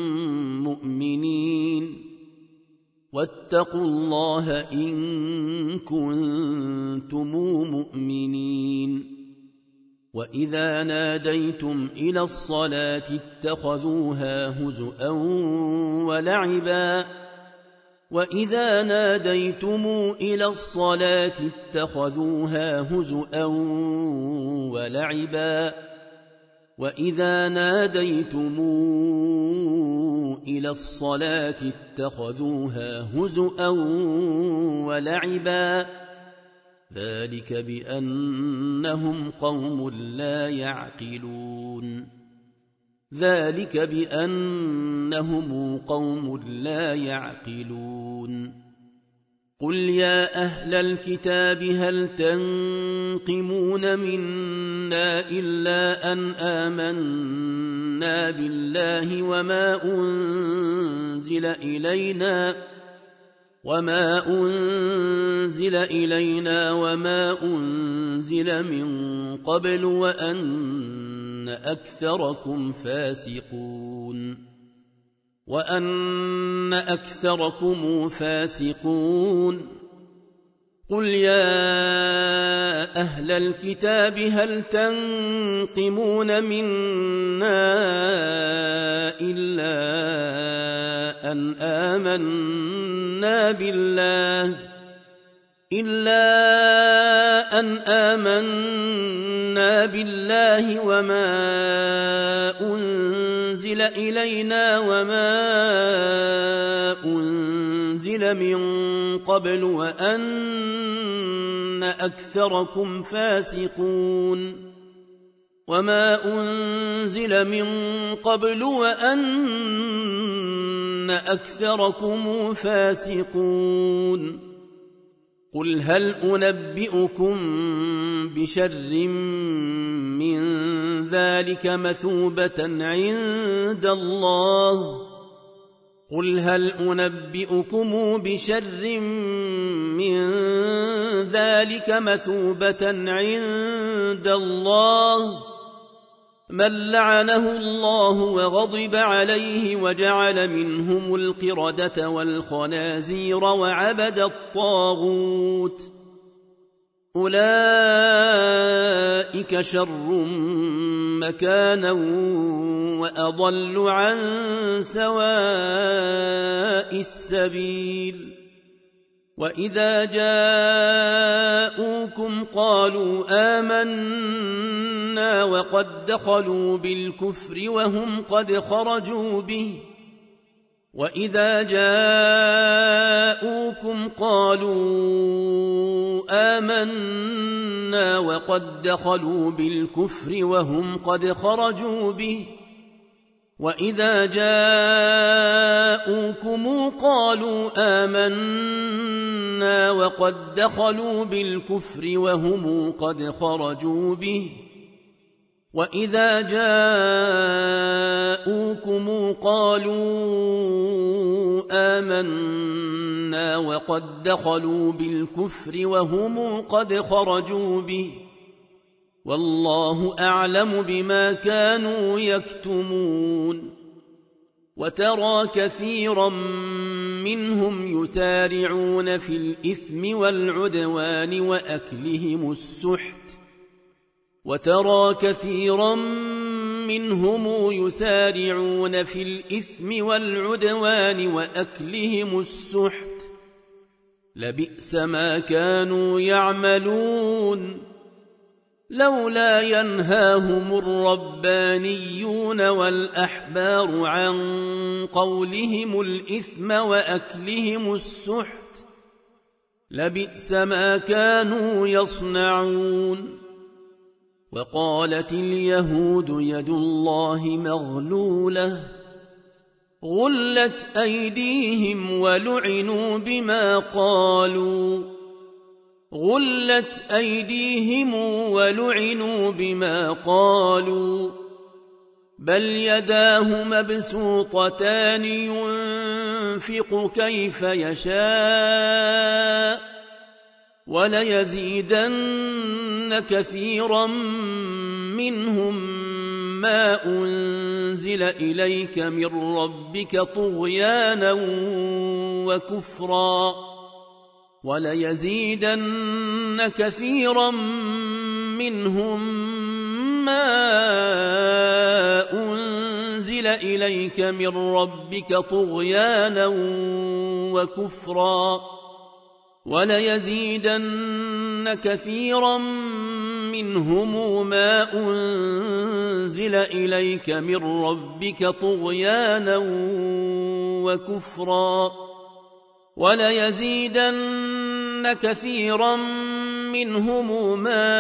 مؤمنين وإذا ناديتم إلى الصلاة اتخذوها هزؤا ولعبا وإذا ناديتم إلى الصلاة اتخذوها هزؤا ولعبا ذلك بأنهم قوم لا يعقلون قل يا أهل الكتاب هل تنقمون منا إلا أن آمنا بالله وما أنزل إلينا وما أنزل من قبل وأن أكثركم فاسقون قل يا أهل الكتاب هل تنقمون منا إلا أن آمنا بالله وما أنزل إلينا وما أنزل من قبل وأن أكثركم فاسقون قل هل أنبئكم بشر من ذلك مثوبة عند الله من لعنه الله وغضب عليه وجعل منهم القردة والخنازير وعبد الطاغوت أولئك شر مكانا وأضل عن سواء السبيل وإذا جاءوكم قالوا آمنا وقد دخلوا بالكفر وهم قد خرجوا به وإذا جاءوكم قالوا آمنا وقد دخلوا بالكفر وهم قد خرجوا به وإذا جاءوكم قالوا آمنا وقد دخلوا بالكفر وهم قد خرجوا به والله أعلم بما كانوا يكتمون وترى كثيرا منهم يسارعون في الإثم والعدوان وأكلهم السحت لبئس ما كانوا يعملون لولا ينهاهم الربانيون والأحبار عن قولهم الإثم وأكلهم السحت لبئس ما كانوا يصنعون وقالت اليهود يد الله مغلولة غلت أيديهم ولعنوا بما قالوا بل يداه مبسوطتان ينفق كيف يشاء وليزيدن كثيرا منهم ما أنزل إليك من ربك طغيانا وكفرا وليزيدن كثيرا منهم ما أنزل إليك من ربك طغيانا وكفرا وليزيدن كثيرا منهم ما أنزل أنزل إليك من ربك طغيانا وكفرا وليزيدن كثيرا منهم ما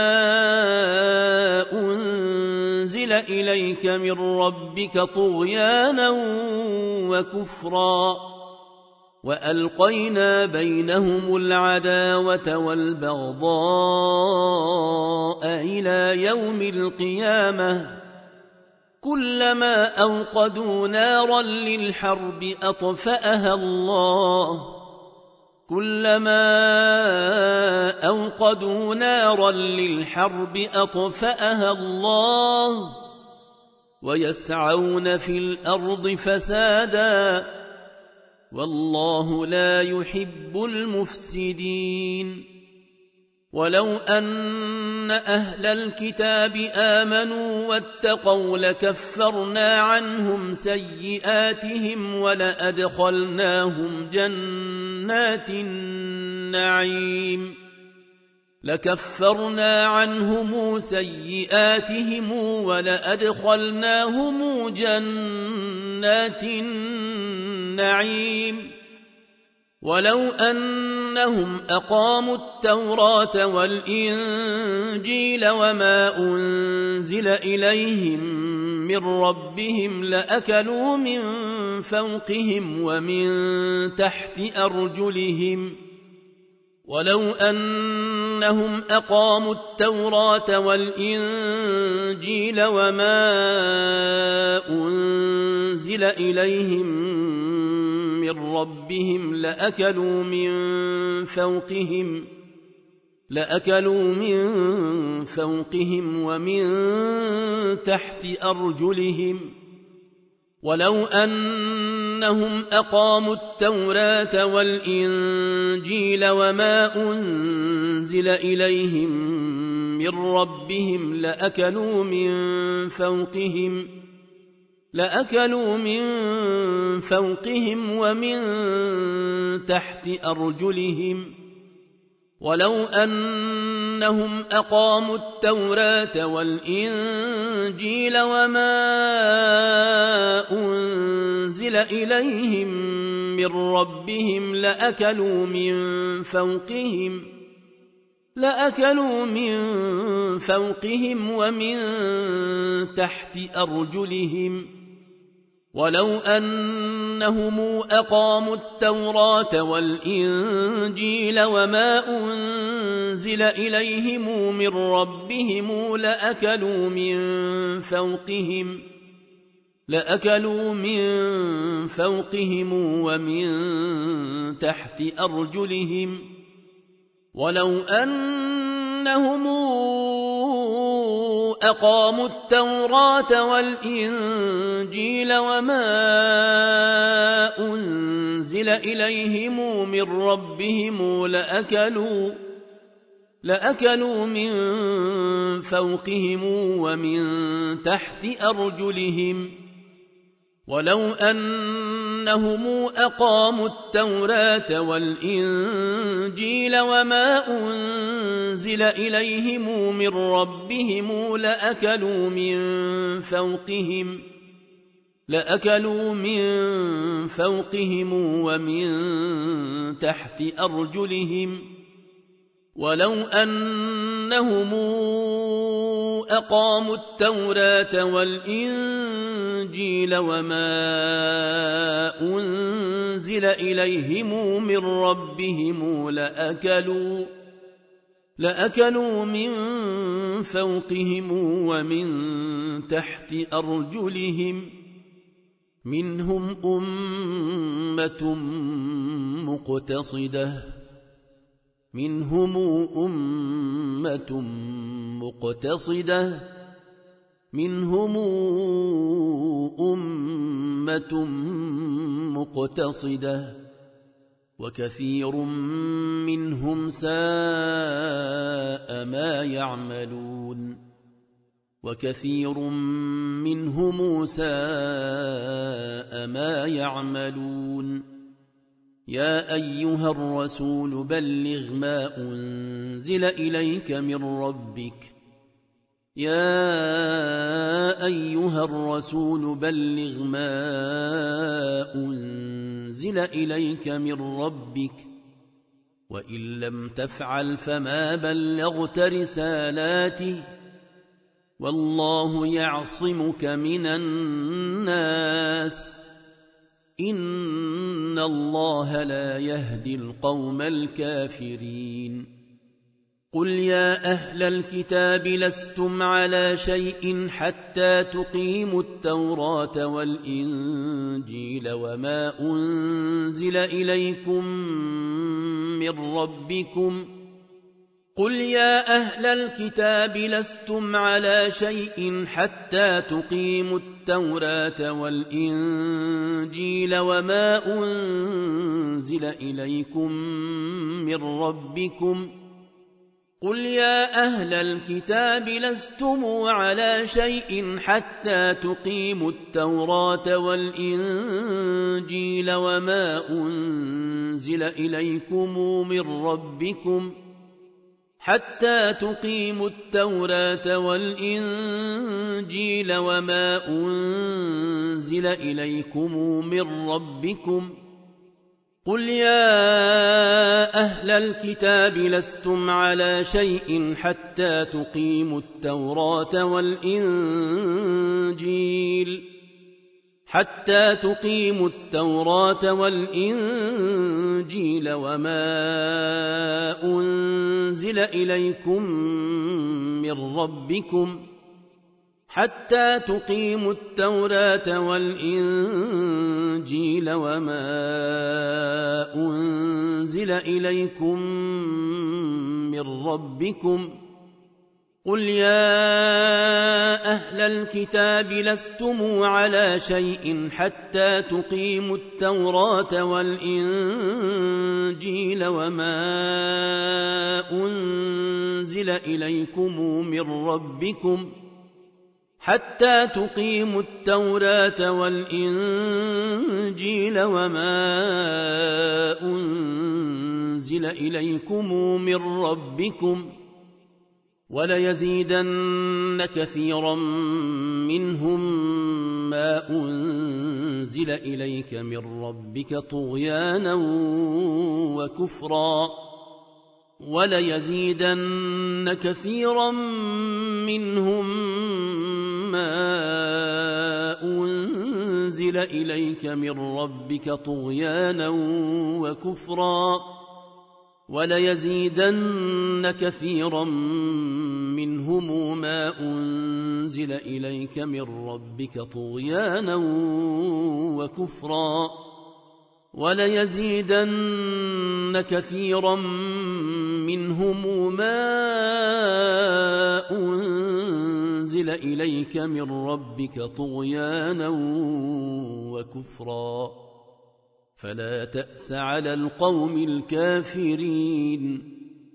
أنزل إليك من ربك طغيانا وكفرا وألقينا بينهم العداوة والبغضاء إلى يوم القيامة كلما أوقدوا نارا للحرب أطفأها الله ويسعون في الأرض فسادا والله لا يحب المفسدين ولو أن أهل الكتاب آمنوا واتقوا لكفرنا عنهم سيئاتهم ولأدخلناهم جنات النعيم ولو أنهم أقاموا التوراة والإنجيل وما أنزل إليهم من ربهم لأكلوا من فوقهم ومن تحت أرجلهم لأكلوا من فوقهم ومن تحت أرجلهم ولو أنهم أقاموا التوراة والإنجيل وما أنزل إليهم من ربهم لأكلوا من فوقهم ومن تحت أرجلهم ولو أنهم أقاموا التوراة والإنجيل وما أنزل إليهم من ربهم لأكلوا من فوقهم ومن تحت أرجلهم ولو أنهم أقاموا التوراة والإنجيل وما أنزل إليهم من ربهم لأكلوا من فوقهم ومن تحت أرجلهم ولو أنهم أقاموا التوراة والإنجيل وما أنزل إليهم من ربهم لأكلوا من فوقهم ومن تحت أرجلهم ولو أنهم أقاموا التوراة والإنجيل وما أنزل إليهم من ربهم لأكلوا من فوقهم ومن تحت أرجلهم ولو أنهم أقاموا التوراة والإنجيل وما أنزل إليهم من ربهم لأكلوا من فوقهم ومن تحت أرجلهم منهم أمة مقتصدة وكثير منهم ساء ما يعملون يا أيها الرسول بلغ ما أنزل إليك من ربك يا أيها الرسول بلغ ما أنزل إليك من ربك وإن لم تفعل فما بلغت رسالاته والله يعصمك من الناس إن الله لا يهدي القوم الكافرين قل يا أهل الكتاب لستم على شيء حتى تقيموا التوراة والإنجيل وما أنزل إليكم من ربكم قل يا أهل الكتاب لستم على شيء حتى تقيموا التوراة والإنجيل وما أنزل إليكم من ربكم قل يا أهل الكتاب لستم على شيء حتى تقيموا التوراة والإنجيل وما أنزل إليكم من ربكم حتى تقيموا التوراة والإنجيل وما أنزل إليكم من ربكم قل يا أهل الكتاب لستم على شيء حتى تقيموا التوراة والإنجيل وما أنزل إليكم من ربكم حتى تقيموا التوراة والإنجيل وما أنزل إليكم من ربكم قل يا أهل الكتاب لستم على شيء حتى تقيموا التوراة والإنجيل وما أنزل إليكم من ربكم حتى تقيموا التوراة والإنجيل وما أنزل إليكم من ربكم وليزيدن كثيرا منهم ما أنزل إليك من ربك طغيانا وكفرا وليزيدن كثيرا منهم ما أنزل إليك من ربك طغيانا وكفرا وليزيدن كثيرا منهم ما أنزل إليك من ربك طغيانا وكفرا وليزيدن كثيرا منهم ما أنزل إليك من ربك طغيانا وكفرا فلا تأس على القوم الكافرين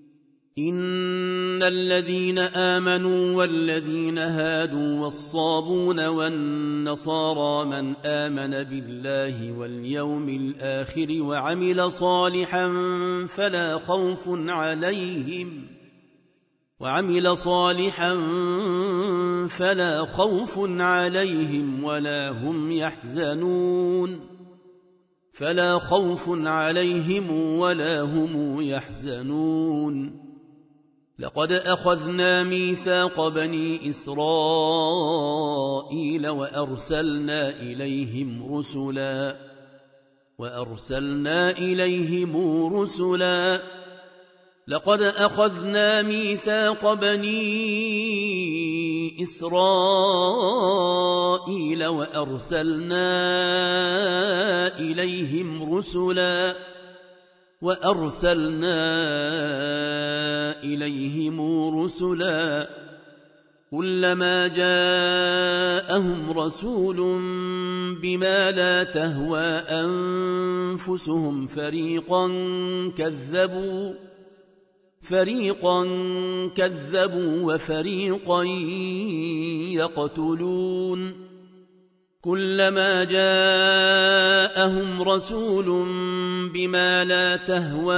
إن الذين آمنوا والذين هادوا والصابون والنصارى من آمن بالله واليوم الآخر وعمل صالحا فلا خوف عليهم ولا هم يحزنون لقد أخذنا ميثاق بني إسرائيل وأرسلنا إليهم رسلا لقد أخذنا ميثاق بني إسرائيل وأرسلنا إليهم رسلا كلما جاءهم رسول بما لا تهوى أنفسهم فريقا كذبوا وفريقا يقتلون كلما جاءهم رسول بما لا تهوى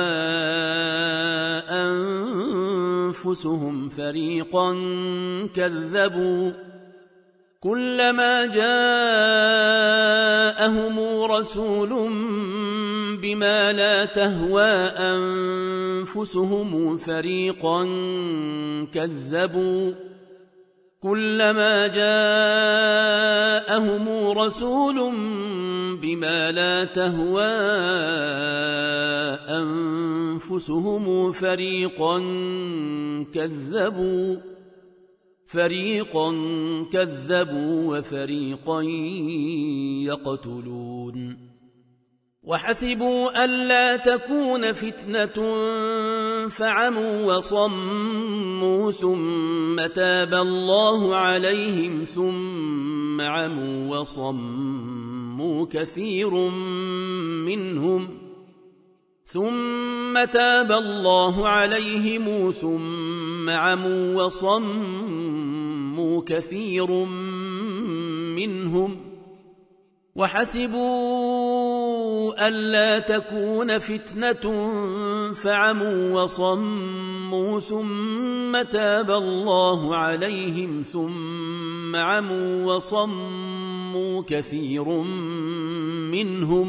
أنفسهم فريقا كذبوا بما لا تهوى أنفسهم فريقا كذبوا كلما جاءهم رسول بما لا تهوى أنفسهم فريقا كذبوا وفريقا يقتلون وحسبوا ألا تكون فتنة فعموا وصموا ثم تاب الله عليهم ثم عموا وصموا كثير منهم ثم تاب الله عليهم ثم عموا وصموا كثير منهم وحسبوا ألا تكون فتنة فعموا وصموا ثم تاب الله عليهم ثم عموا وصموا كثير منهم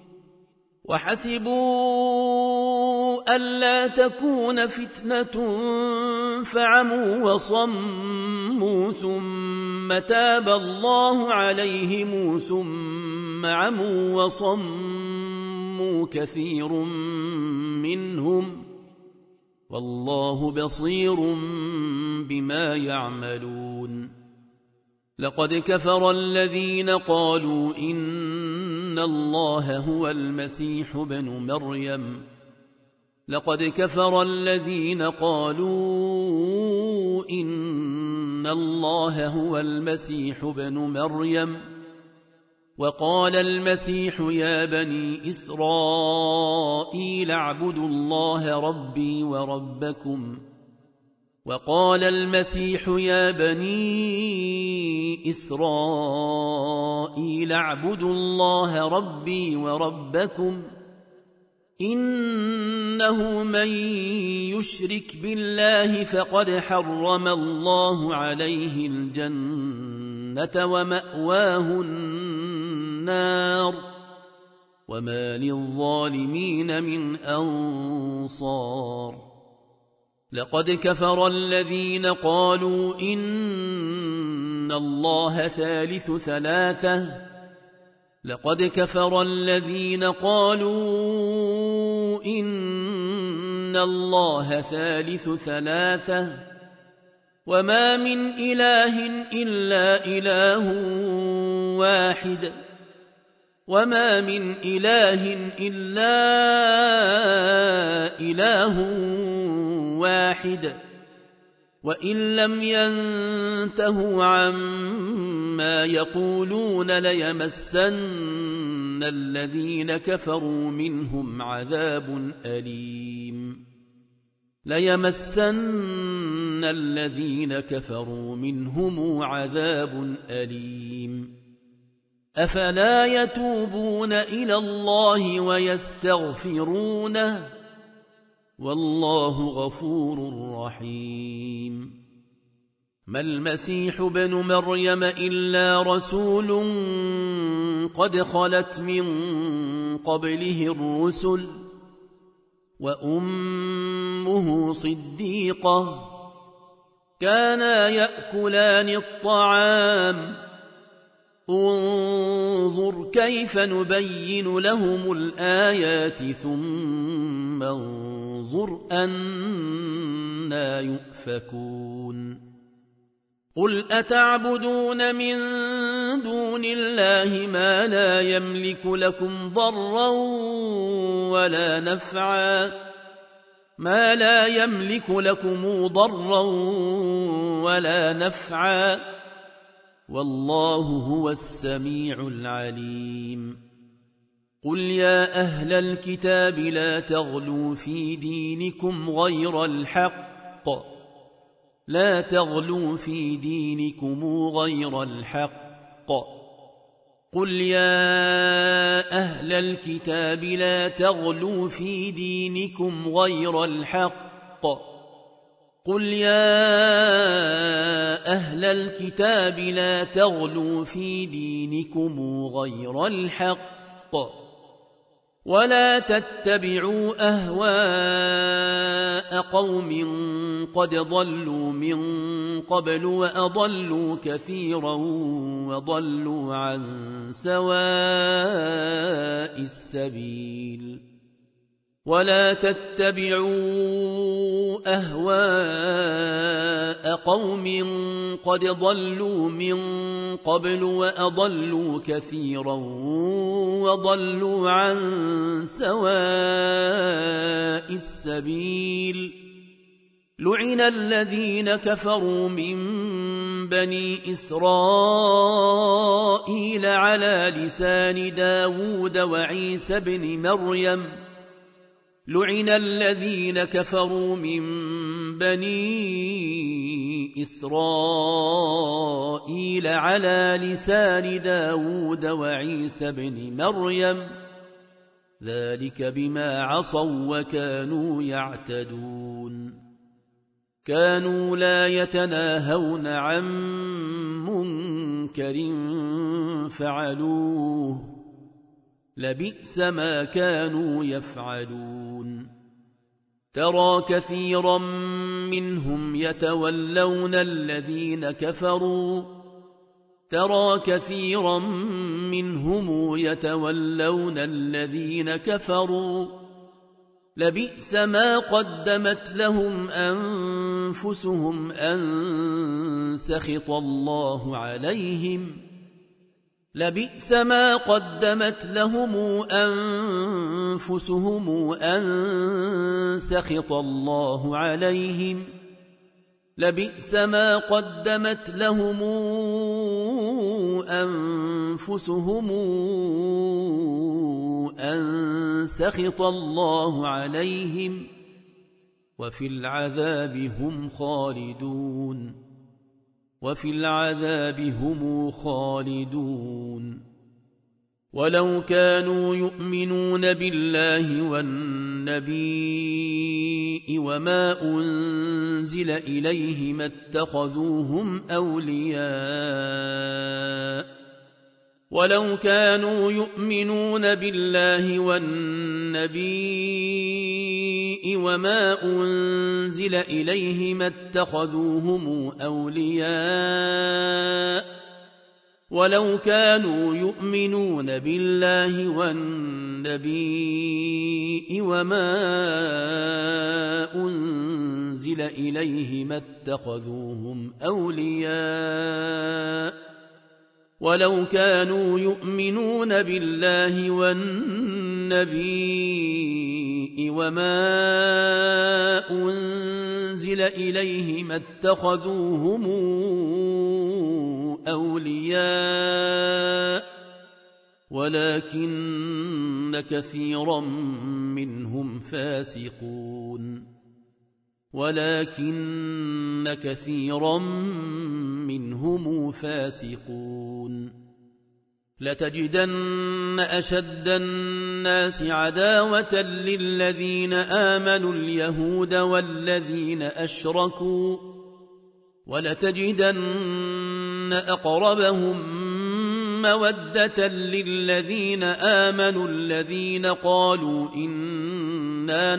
وحسبوا ألا تكون فتنة فعموا وصموا ثم تاب الله عليهم ثم عموا وصموا كثير منهم والله بصير بما يعملون لقد كفر الذين قالوا إن الله هو المسيح ابن مريم لقد كفر الذين قالوا إن الله هو المسيح ابن مريم وقال المسيح يا بني إسرائيل اعبدوا الله ربي وربكم وقال المسيح يا بني إسرائيل اعبدوا الله ربي وربكم إنه من يشرك بالله فقد حرم الله عليه الجنة ومأواه النار وما للظالمين من أنصار لقد كفر الذين قالوا إن الله ثالث ثلاثة لقد كفر الذين قالوا إن الله ثالث ثلاثة وما من إله إلا إله واحد وما من إله إلا إله واحد وإن لم ينتهوا عما يقولون ليمسن الذين كفروا منهم عذاب أليم ليمسن الذين كفروا منهم عذاب أليم أفلا يتوبون إلى الله ويستغفرونه والله غفور رحيم ما المسيح ابن مريم إلا رسول قد خلت من قبله الرسل وأمه صديقة كانا يأكلان الطعام انظر كيف نبين لهم الآيات ثم انظر أنى يؤفكون قل أتعبدون من دون الله ما لا يملك لكم ضرا ولا نفعا ما لا يملك لكم ضرا ولا نفعا والله هو السميع العليم قل يا أهل الكتاب لا تغلوا في دينكم غير الحق لا تغلوا في دينكم غير الحق قل يا أهل الكتاب لا تغلوا في دينكم غير الحق قل يا أهل الكتاب لا تغلوا في دينكم غير الحق ولا تتبعوا أهواء قوم قد ضلوا من قبل وأضلوا كثيرا وضلوا عن سواء السبيل ولا تتبعوا أهواء قوم قد ضلوا من قبل وأضلوا كثيرا وضلوا عن سواء السبيل لعن الذين كفروا من بني إسرائيل على لسان داود وعيسى بن مريم لعن الذين كفروا من بني إسرائيل على لسان داود وعيسى بن مريم ذلك بما عصوا وكانوا يعتدون كانوا لا يتناهون عن منكر فعلوه لبئس ما كانوا يفعلون ترى كثيرا منهم يتولون الذين كفروا لبئس ما قدمت لهم أنفسهم أن سخط الله عليهم لبئس ما قدمت لهم أنفسهم أن سخط الله عليهم لبئس ما قدمت لهم أنفسهم أن سخط الله عليهم وفي العذاب هم خالدون ولو كانوا يؤمنون بالله والنبي وما أنزل إليه ما اتخذوهم أولياء ولو كانوا يؤمنون بالله والنبي وما أنزل إليه ما اتخذوهم أولياء ولو كانوا يؤمنون بالله والنبي وما أنزل إليه ما اتخذوهم أولياء ولو كانوا يؤمنون بالله والنبي وما أنزل إليه ما اتخذوهم أولياء ولكن كثيرا منهم فاسقون لتجدن أشد الناس عداوة للذين آمنوا اليهود والذين أشركوا ولتجدن أقربهم مودة للذين آمنوا الذين قالوا إنا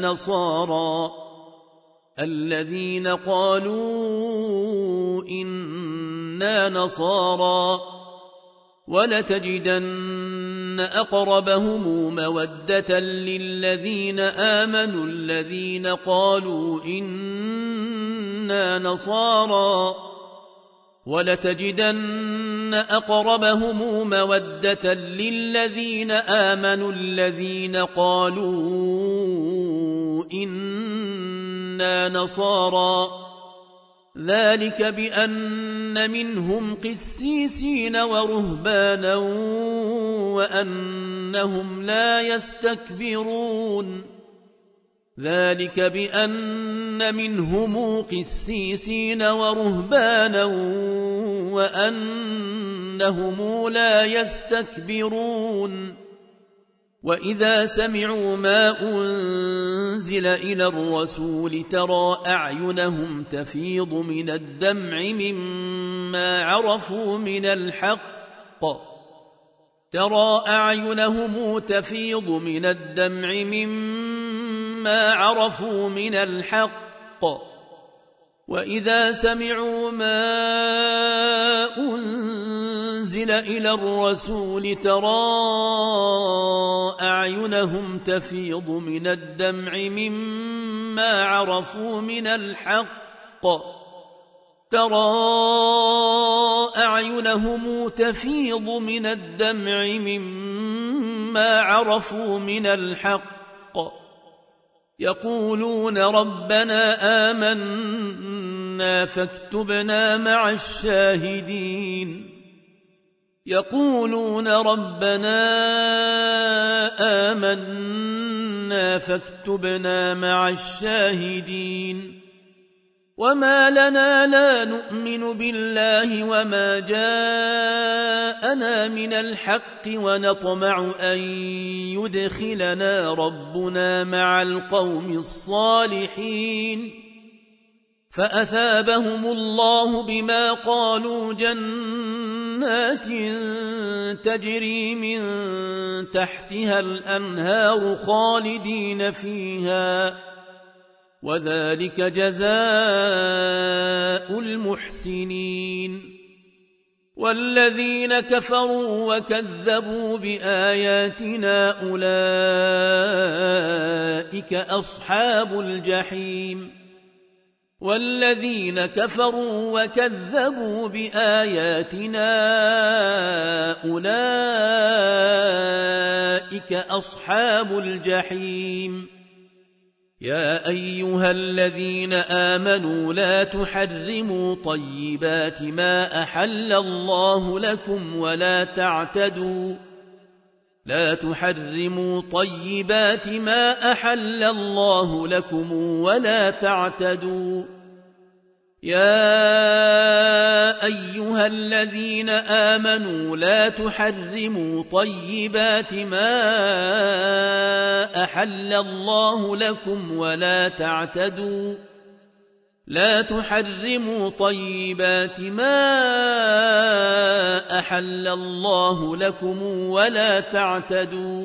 نصارى ولتجدن أقربهم مودة للذين آمنوا الذين قالوا إنا نصارى ولتجدن أقربهم مودة للذين آمنوا الذين قالوا إنا نصارى ذلك بأن منهم قسيسين ورهبانا وأنهم لا يستكبرون ذلك بأن منهم قسيسين ورهبانا وأنهم إنهم لا يستكبرون وإذا سمعوا ما أنزل إلى الرسول ترى أعينهم تفيض من الدمع مما عرفوا من الحق وإذا سمعوا ما أنزل إلى الرسول ترى أعينهم تفيض من الدمع مما عرفوا من الحق يقولون ربنا آمنا فاكتبنا مع الشاهدين وما لنا لا نؤمن بالله وما جاءنا من الحق ونطمع أن يدخلنا ربنا مع القوم الصالحين فأثابهم الله بما قالوا جنات تجري من تحتها الأنهار خالدين فيها وذلك جزاء المحسنين والذين كفروا وكذبوا بآياتنا أولئك أصحاب الجحيم يا أيها الذين آمنوا لا تحرموا طيبات ما أحل الله لكم ولا تعتدوا يا أيها الذين آمنوا لا تحرموا طيبات ما أحل الله لكم ولا تعتدوا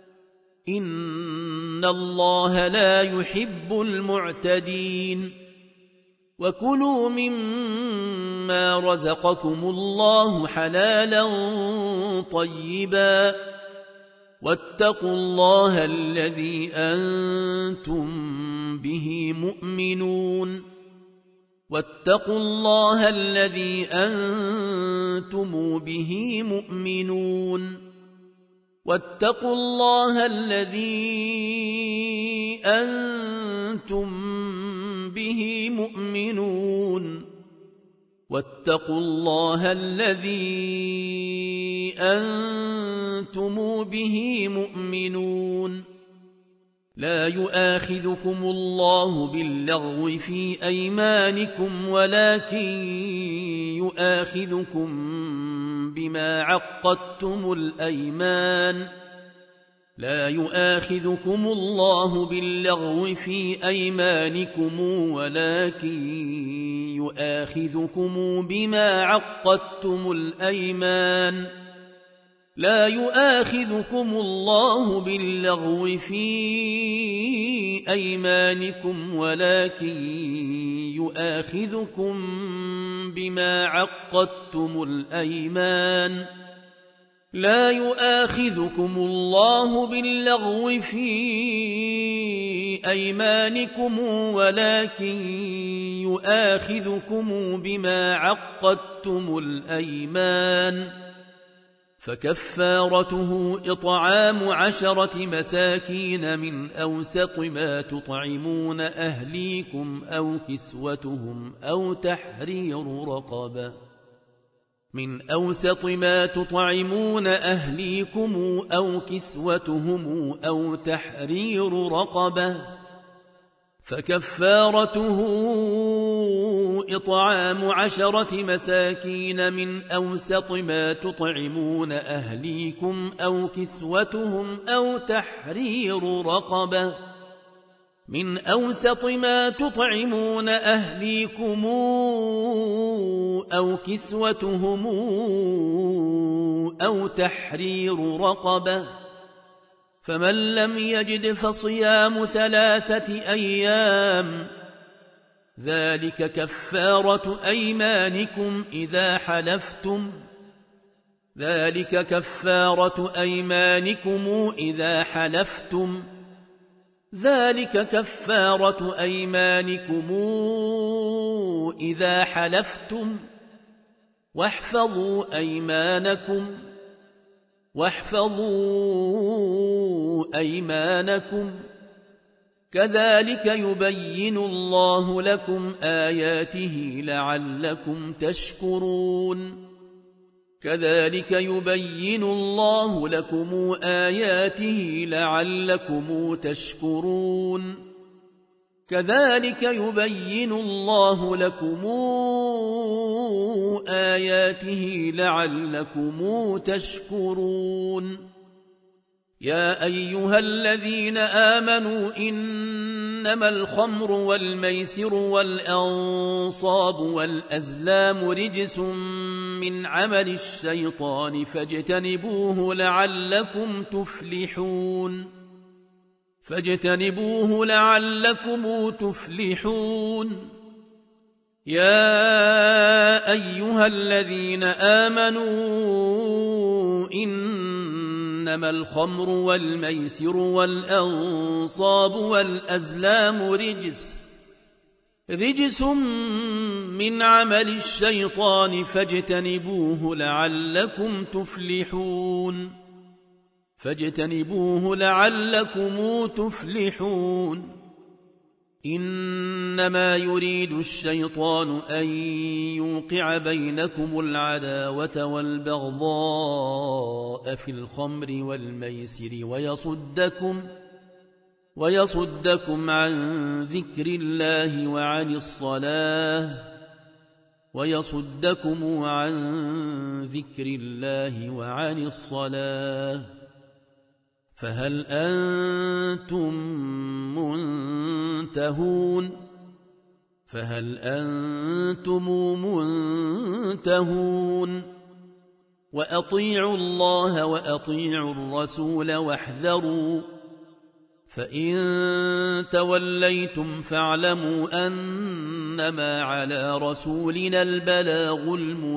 إن الله لا يحب المعتدين وكلوا مما رزقكم الله حلالا طيبا واتقوا الله الذي أنتم به مؤمنون واتقوا الله الذي أنتم به مؤمنون لا يؤاخذكم الله باللغو في أيمانكم ولكن يؤاخذكم بما عقدتم الأيمان لا يؤاخذكم الله باللغو في أيمانكم ولكن يؤاخذكم بما عقدتم الأيمان فكفارته إطعام 10 مساكين من أوسط ما تطعمون أهليكم أو كسوتهم أو تحرير رقبة فكفارته إطعام 10 مساكين من أوسط ما تطعمون أهليكم أو كسوتهم أو تحرير رقبة من أوسط ما تطعمون أهليكم أو كسوتهم أو تحرير رقبة فمن لم يجد فصيام 3 أيام ذلك كفارة أيمانكم إذا حلفتم واحفظوا أيمانكم كذلك يبين الله لكم آياته لعلكم تشكرون يا أيها الذين آمنوا إنما الخمر والميسر والأنصاب والأزلام رجس من عمل الشيطان فاجتنبوه لعلكم تفلحون يا أيها الذين آمنوا إنما الخمر والميسر والأنصاب والأزلام رجس من عمل الشيطان فاجتنبوه لعلكم تفلحون إنما يريد الشيطان أن يوقع بينكم العداوة والبغضاء في الخمر والميسر ويصدكم عن ذكر الله وعن الصلاة فهل أنتم منتهون وأطيعوا الله وأطيعوا الرسول واحذروا فإن توليتم فاعلموا أنما على رسولنا البلاغ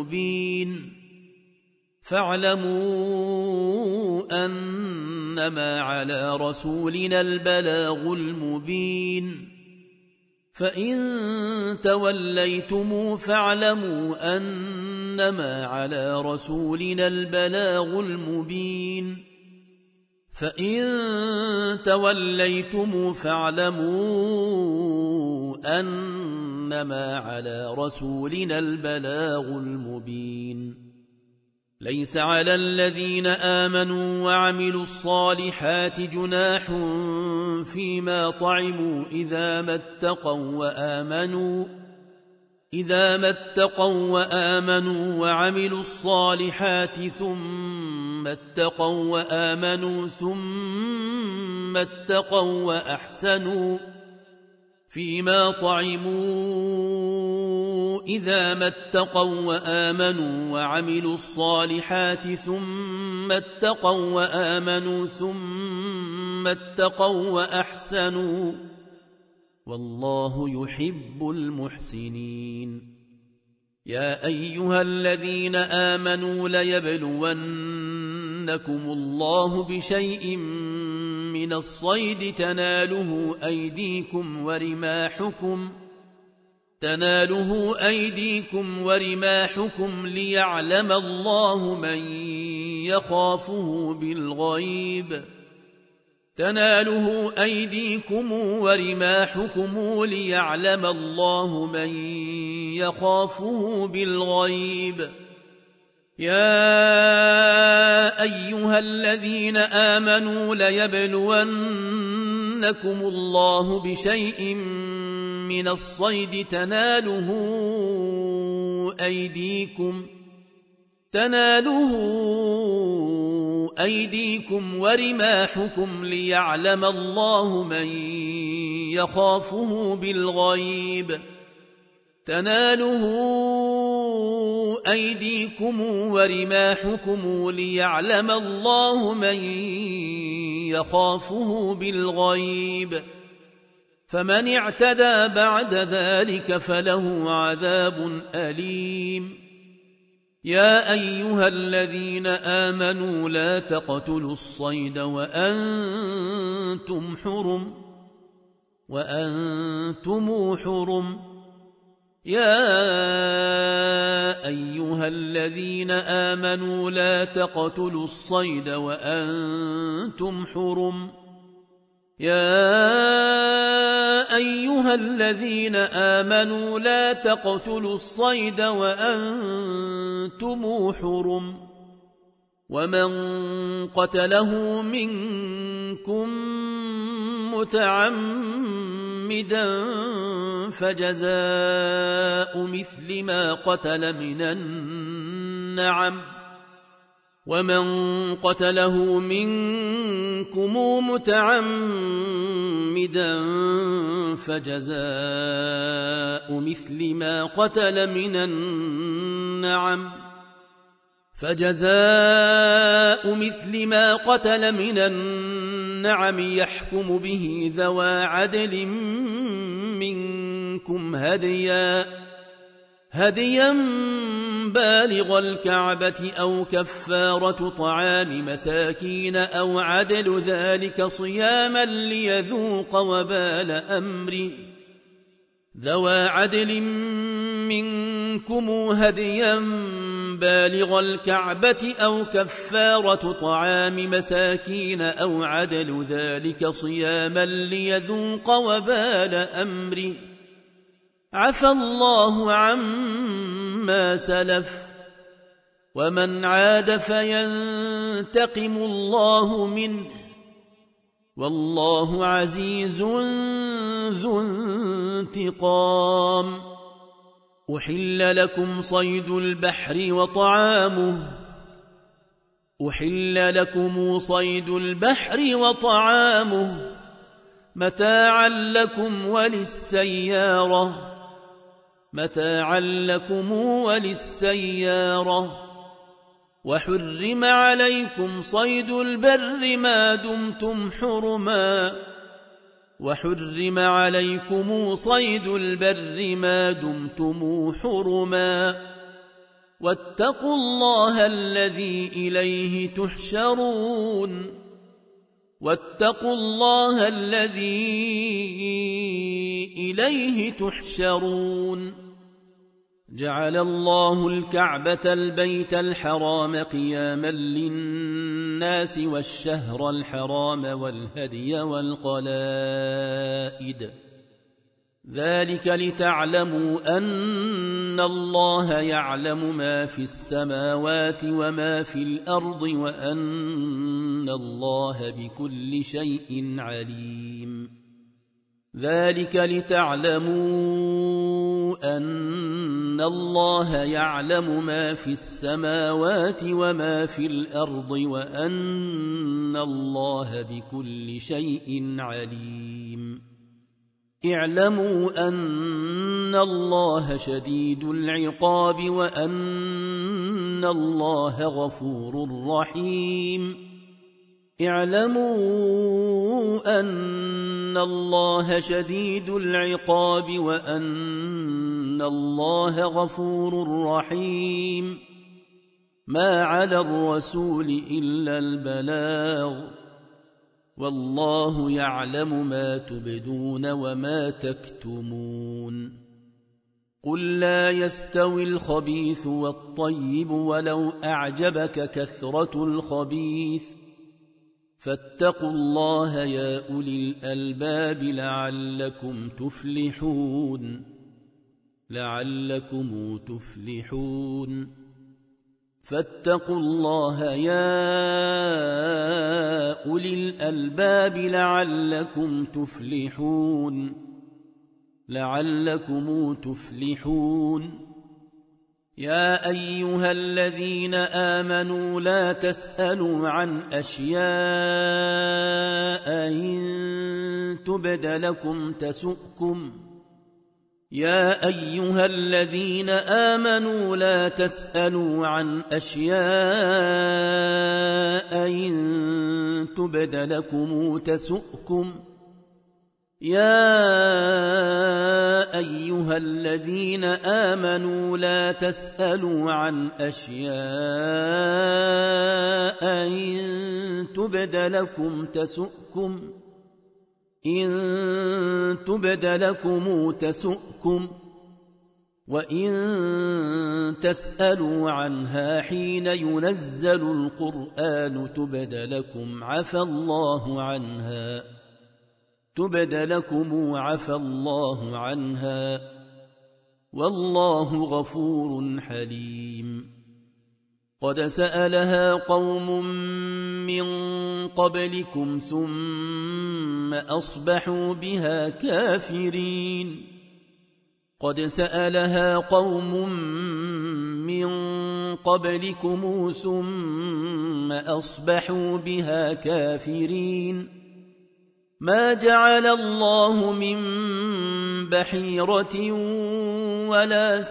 المبين فإن توليتم فاعلموا أنما على رسولنا البلاغ المبين ليس على الذين آمنوا وعملوا الصالحات جناح فيما طعموا إذا ما اتقوا وآمنوا وعملوا الصالحات ثم اتقوا وآمنوا ثم اتقوا وأحسنوا فيما طعموا إذا ما اتقوا وآمنوا وعملوا الصالحات ثم اتقوا وآمنوا ثم اتقوا وأحسنوا والله يحب المحسنين يا أيها الذين آمنوا ليبلونكم الله بشيء من الصيد تناله أيديكم ورماحكم ليعلم الله من يخافه بالغيب يا أيها الذين آمنوا ليبلونكم الله بشيء من الصيد تناله أيديكم ورماحكم ليعلم الله من يخافه بالغيب فمن اعتدى بعد ذلك فله عذاب أليم. يا أيها الذين آمنوا لا تقتلوا الصيد وأنتم حرم يا أيها الذين آمنوا لا تقتلوا الصيد وأنتم حرم ومن قتله منكم متعمدا فجزاء مثل ما قتل من النعم يحكم به ذوى عدل منكم هديا بالغ الكعبة أو كفارة طعام مساكين أو عدل ذلك صياما ليذوق وبال أمره ذوى عدل منكم هديا بالغ الكعبة أو كفارة طعام مساكين أو عدل ذلك صياما ليذوق وبال أمره عفى الله عما سلف ومن عاد فينتقم الله منه والله عزيز ذو انتقام. أحل لكم صيد البحر وطعامه متاعا لكم وللسيارة وحرم عليكم صيد البر ما دمتم حرما واتقوا الله الذي إليه تحشرون. جعل الله الكعبة البيت الحرام قياما للناس والشهر الحرام والهدي والقلائد ذلك لتعلموا أن الله يعلم ما في السماوات وما في الأرض وأن الله بكل شيء عليم. ذلك لتعلموا أن الله يعلم ما في السماوات وما في الأرض وأن الله بكل شيء عليم. اعلموا أن الله شديد العقاب وأن الله غفور رحيم. ما على الرسول إلا البلاغ والله يعلم ما تبدون وما تكتمون. قل لا يستوي الخبيث والطيب ولو أعجبك كثرة الخبيث فاتقوا الله يا أولي الألباب لعلكم تفلحون. فاتقوا الله يا أولي الألباب لعلكم تفلحون. لعلكم تفلحون يا أيها الذين آمنوا لا تسألوا عن أشياء إن تبد لكم تسؤكم يا أيها الذين آمنوا لا تسألوا عن أشياء إن تبد لكم تسؤكم يا أيها الذين آمنوا لا تسألوا عن أشياء إن تبد لكم تسؤكم إن تبد لكم تسؤكم وإن تسألوا عنها حين ينزل القرآن تبد لكم عفى الله عنها والله غفور حليم قد سألها قوم من قبلكم ثم أصبحوا بها كافرين قد سألها قوم من قبلكم ثم أصبحوا بها كافرين ما جعل الله من بحيرة ولا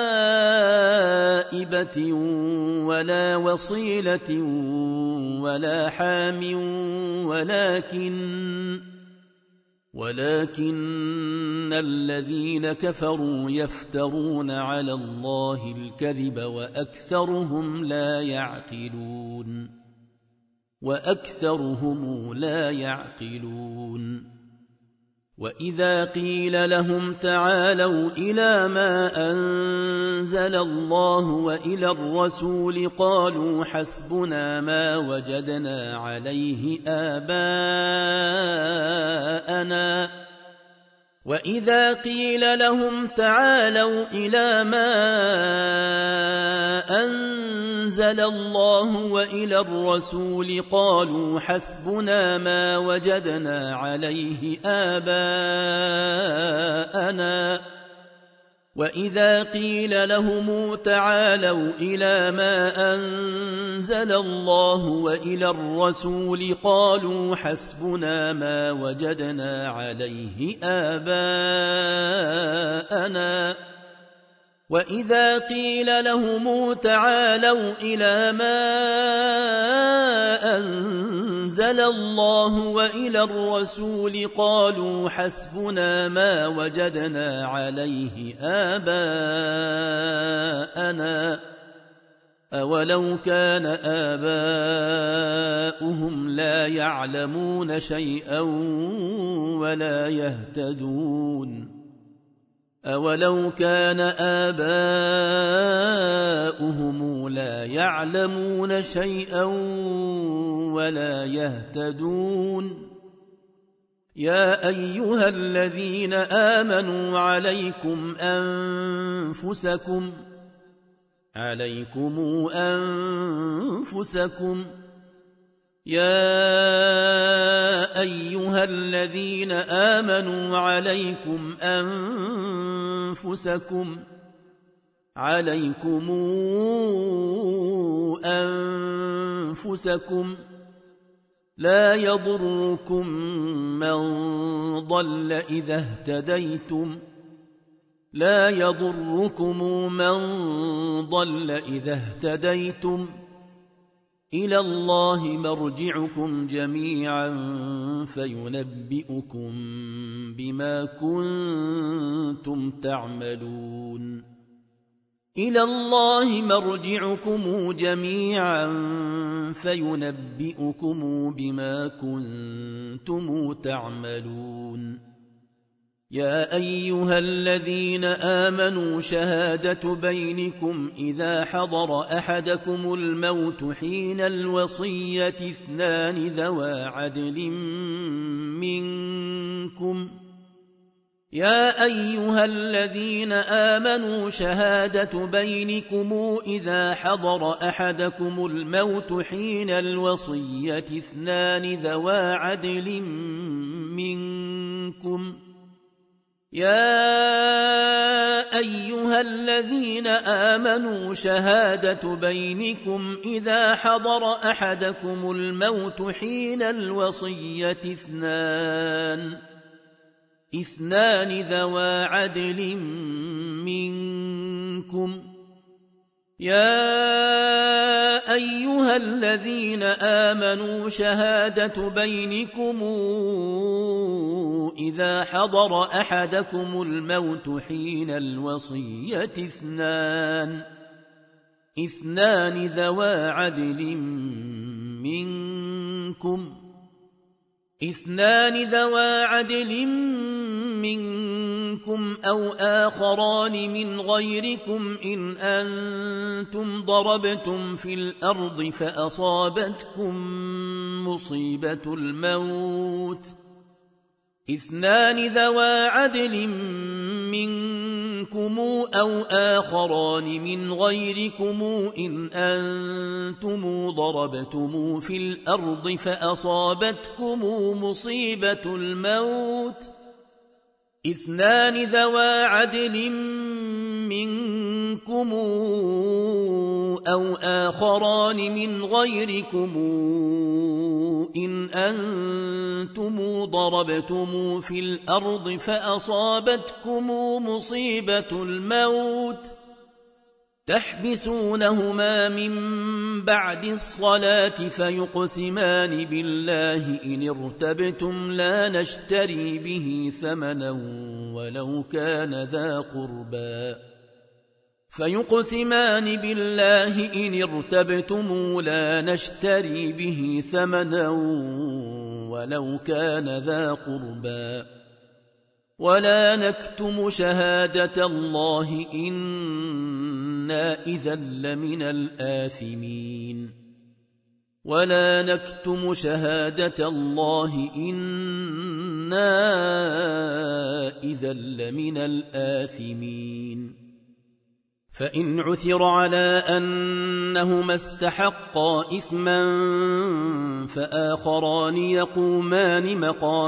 سائبة ولا وصيلة ولا حام ولكن الذين كفروا يفترون على الله الكذب وأكثرهم لا يعقلون وإذا قيل لهم تعالوا إلى ما أنزل الله وإلى الرسول قالوا حسبنا ما وجدنا عليه آباءنا وإذا قيل لهم تعالوا إلى ما أنزل الله وإلى الرسول قالوا حسبنا ما وجدنا عليه آباءنا وإذا قيل لهم تعالوا إلى ما أنزل الله وإلى الرسول قالوا حسبنا ما وجدنا عليه آباءنا وإذا قيل لهم تعالوا إلى ما أنزل الله وإلى الرسول قالوا حسبنا ما وجدنا عليه آباءنا أولو كان آباؤهم لا يعلمون شيئا ولا يهتدون أولو كان آباؤهم لا يعلمون شيئا ولا يهتدون يا أيها الذين آمنوا عليكم أنفسكم يا أيها الذين آمنوا عليكم أنفسكم لا يضركم من ضل إذا اهتديتم إلى الله مرجعكم جميعا فينبئكم بما كنتم تعملون إلى الله مرجعكم جميعا فينبئكم بما كنتم تعملون يا أيها الذين آمنوا شهادة بينكم إذا حضر أحدكم الموت حين الوصية اثنان ذوى عدل منكم يا أيها الذين آمنوا شهادة بينكم إذا حضر أحدكم الموت حين الوصية اثنان ذوى عدل منكم يا أيها الذين آمنوا شهادة بينكم إذا حضر أحدكم الموت حين الوصية اثنان ذوى عدل منكم. يا أيها الذين آمنوا شهادة بينكم إذا حضر أحدكم الموت حين الوصية اثنان ذوى عدل منكم أو آخران من غيركم إن أنتم ضربتم في الأرض فأصابتكم مصيبة الموت اثنان ذوى عدل منكم أو آخران من غيركم إن أنتم ضربتم في الأرض فأصابتكم مصيبة الموت اثنان ذوى عدل منكم أو آخران من غيركم إن أنتم ضربتم في الأرض فأصابتكم مصيبة الموت تحبسونهما من بعد الصلاة فيقسمان بالله إن ارتبتم لا نشتري به ثمنا ولو كان ذا قربى ولا نكتم شهادة الله إنا إذا لمن الآثمين فإن عثر على أنهما استحقا إثما فآخران يقومان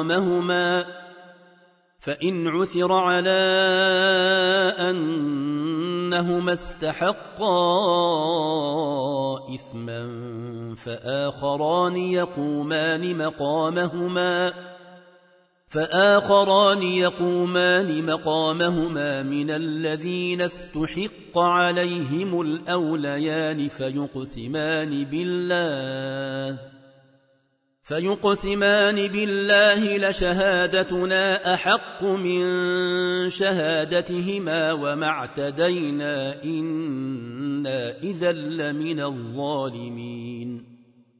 مقامهما من الذين استحق عليهم الأوليان فيقسمان بالله لشهادتنا أحق من شهادتهما وما اعتدينا إنا إذا لمن الظالمين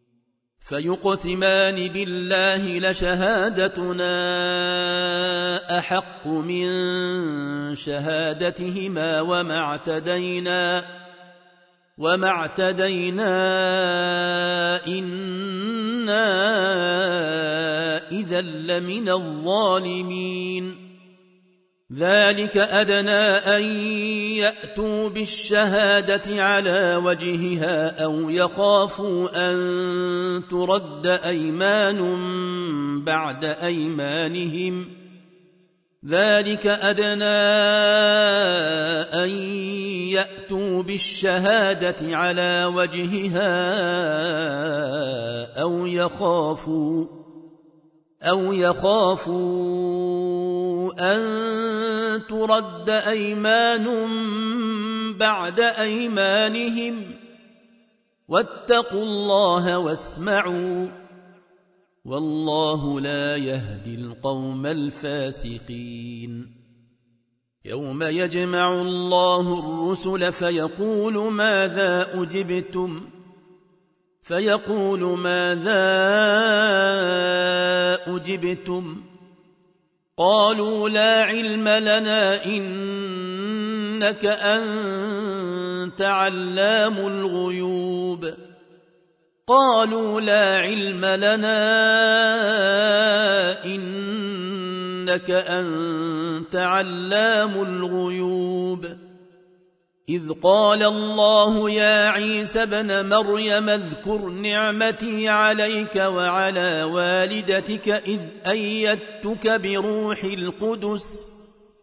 ذلك أدنى أن يأتوا بالشهادة على وجهها أو يخافوا أن ترد أيمان بعد أيمانهم واتقوا الله واسمعوا والله لا يهدي القوم الفاسقين يوم يجمع الله الرسل فيقول ماذا أجبتم قالوا لا علم لنا إنك أنت علام الغيوب إذ قال الله يا عيسى ابن مريم اذكر نعمتي عليك وعلى والدتك إذ أيدتك بروح القدس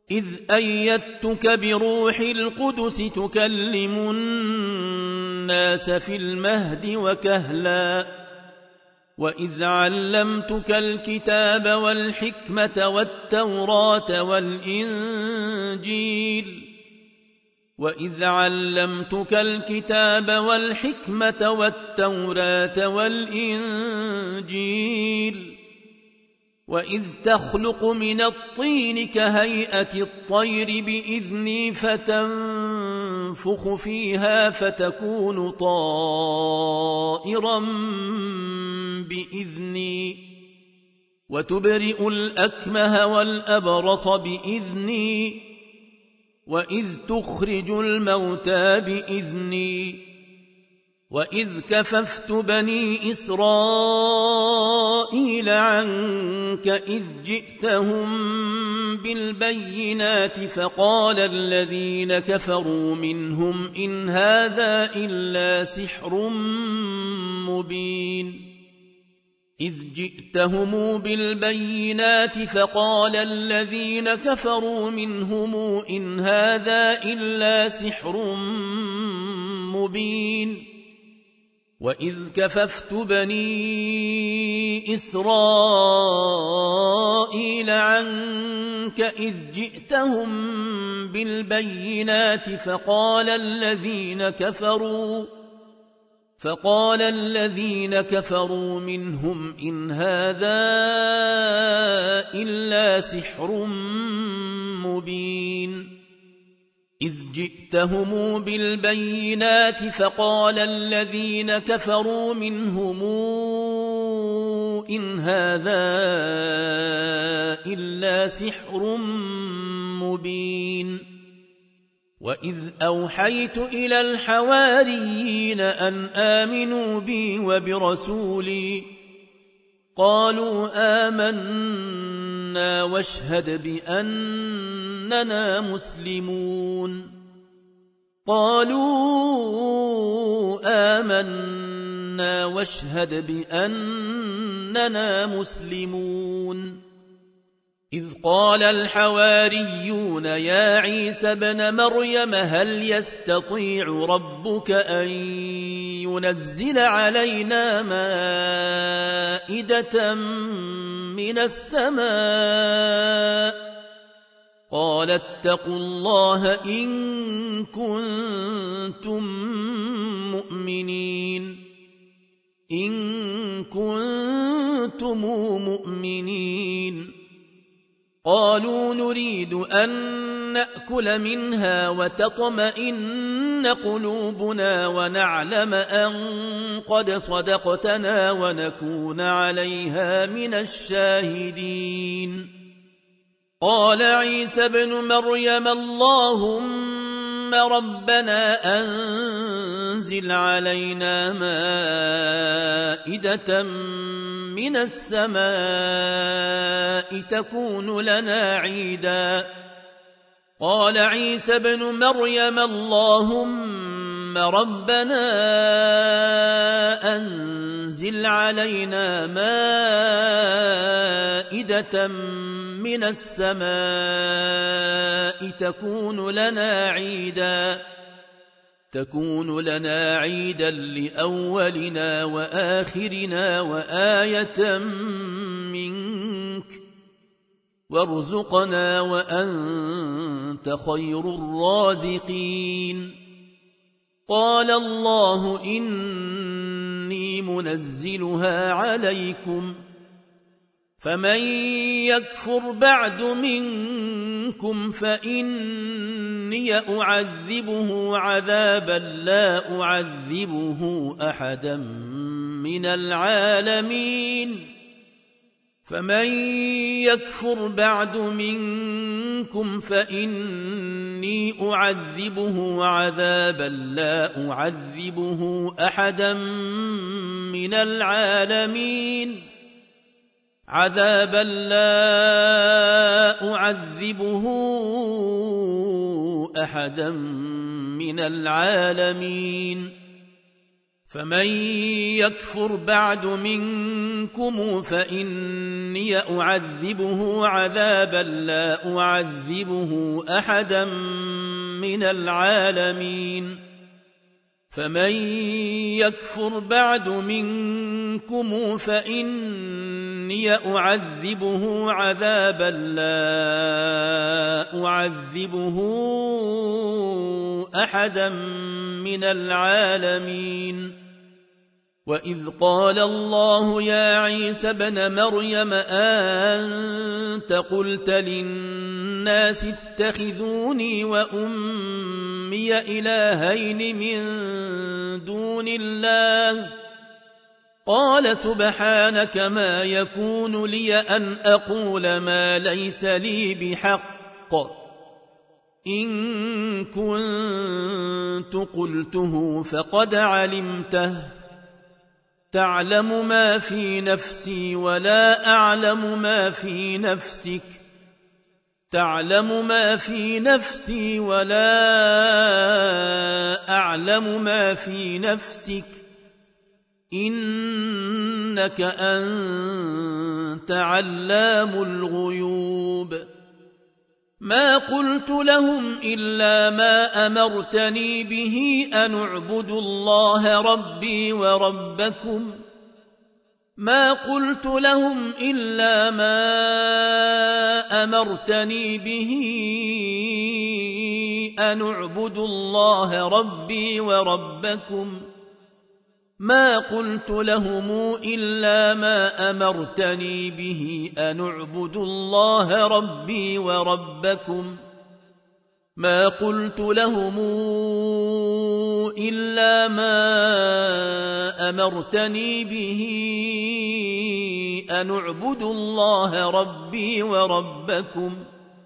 إذ أيدتك بروح القدس تكلم الناس في المهد وكهلا وإذ علمتك الكتاب والحكمة والتوراة والإنجيل وإذ علمتك الكتاب والحكمة والتوراة والإنجيل وإذ تخلق من الطين كهيئة الطير بإذني فتنفخ فيها فتكون طائرا بإذني وتبرئ الأكمه والأبرص بإذني وإذ تخرج الموتى بإذني وإذ كففت بني إسرائيل عنك إذ جئتهم بالبينات فقال الذين كفروا منهم إن هذا إلا سحر مبين إذ جئتهم بالبينات فقال الذين كفروا منهم إن هذا إلا سحر مبين وإذ كففت بني إسرائيل عنك إذ جئتهم بالبينات فقال الذين كفروا منهم إن هذا إلا سحر مبين إذ جئتهم بالبينات فقال الذين كفروا منهم إن هذا إلا سحر مبين وإذ أوحيت إلى الحواريين أن آمنوا بي وبرسولي قالوا آمنا واشهد بأننا مسلمون إذ قال الحواريون يا عيسى ابن مريم هل يستطيع ربك أن ينزل علينا مائدة من السماء قال اتقوا الله إن كنتم مؤمنين قالوا نريد أن نأكل منها وتطمئن قلوبنا ونعلم أن قد صدقتنا ونكون عليها من الشاهدين قال عيسى ابن مريم اللهم ربنا أنزل علينا مائدة من السماء تكون لنا عيدا قال عيسى ابن مريم اللهم ربنا أنزل علينا مائدة من السماء تكون لنا عيدا لأولنا وآخرنا وآية منك وارزقنا وأنت خير الرازقين قال الله إني منزلها عليكم فمن يكفر بعد منكم فإني أعذبه عذابا لا أعذبه أحدا من العالمين فمن يكفر بعد منكم فإني أعذبه عذابا لا أعذبه أحدا من العالمين فمن يكفر بعد منكم منكم فإني أعذبه عذابا لا أعذبه أحدا من العالمين فمن يكفر بعد منكم فإني أعذبه عذابا لا أعذبه أحدا من العالمين وإذ قال الله يا عيسى ابن مريم أنت قلت للناس اتخذوني وأمي إلهين من دون الله قال سبحانك ما يكون لي أن أقول ما ليس لي بحق إن كنت قلته فقد علمته تعلم ما في نفسي ولا أعلم ما في نفسك تعلم ما في نفسي ولا أعلم ما في نفسك إنك أنت علام الغيوب ما قلت لهم إلا ما أمرتني به أن اعبدوا الله ربي وربكم ما قلت لهم إلا ما أمرتني به أن اعبدوا الله ربي وربكم ما قلت لهم إلا ما أمرتني به أن اعبدوا الله ربي وربكم ما قلت لهم إلا ما أمرتني به أن اعبدوا الله ربي وربكم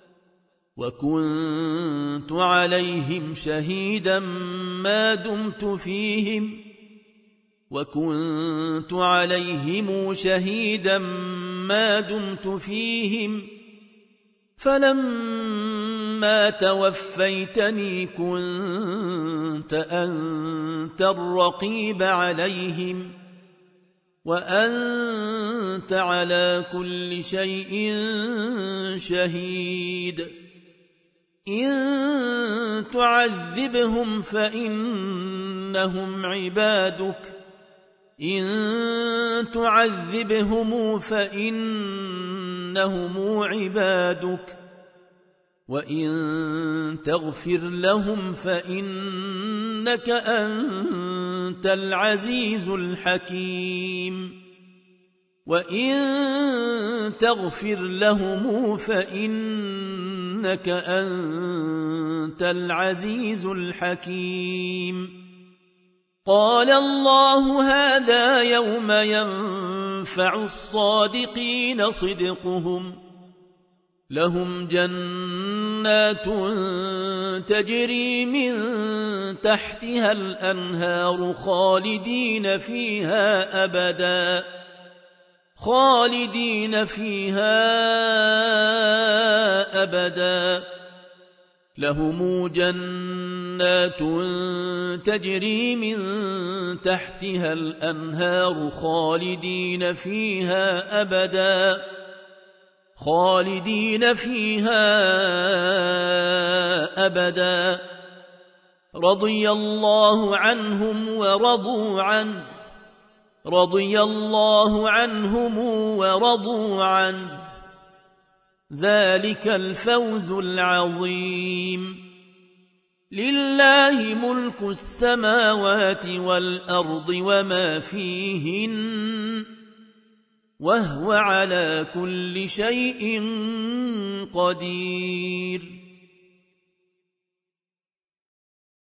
وكنت عليهم شهيدا ما دمت فيهم وكنت عليهم شهيدا ما دمت فيهم فلما توفيتني كنت أنت الرقيب عليهم وأنت على كل شيء شهيد إن تعذبهم فإنهم عبادك إن تعذبهم فإنهم عبادك وإن تغفر لهم فإنك أنت العزيز الحكيم وإن تغفر لهم فإنك أنت العزيز الحكيم قال الله هذا يوم ينفع الصادقين صدقهم لهم جنات تجري من تحتها الأنهار خالدين فيها أبدا لهم جنات تجري من تحتها الأنهار خالدين فيها أبدا رضي الله عنهم ورضوا عنه ذلك الفوز العظيم لله ملك السماوات والأرض وما فيهن وهو على كل شيء قدير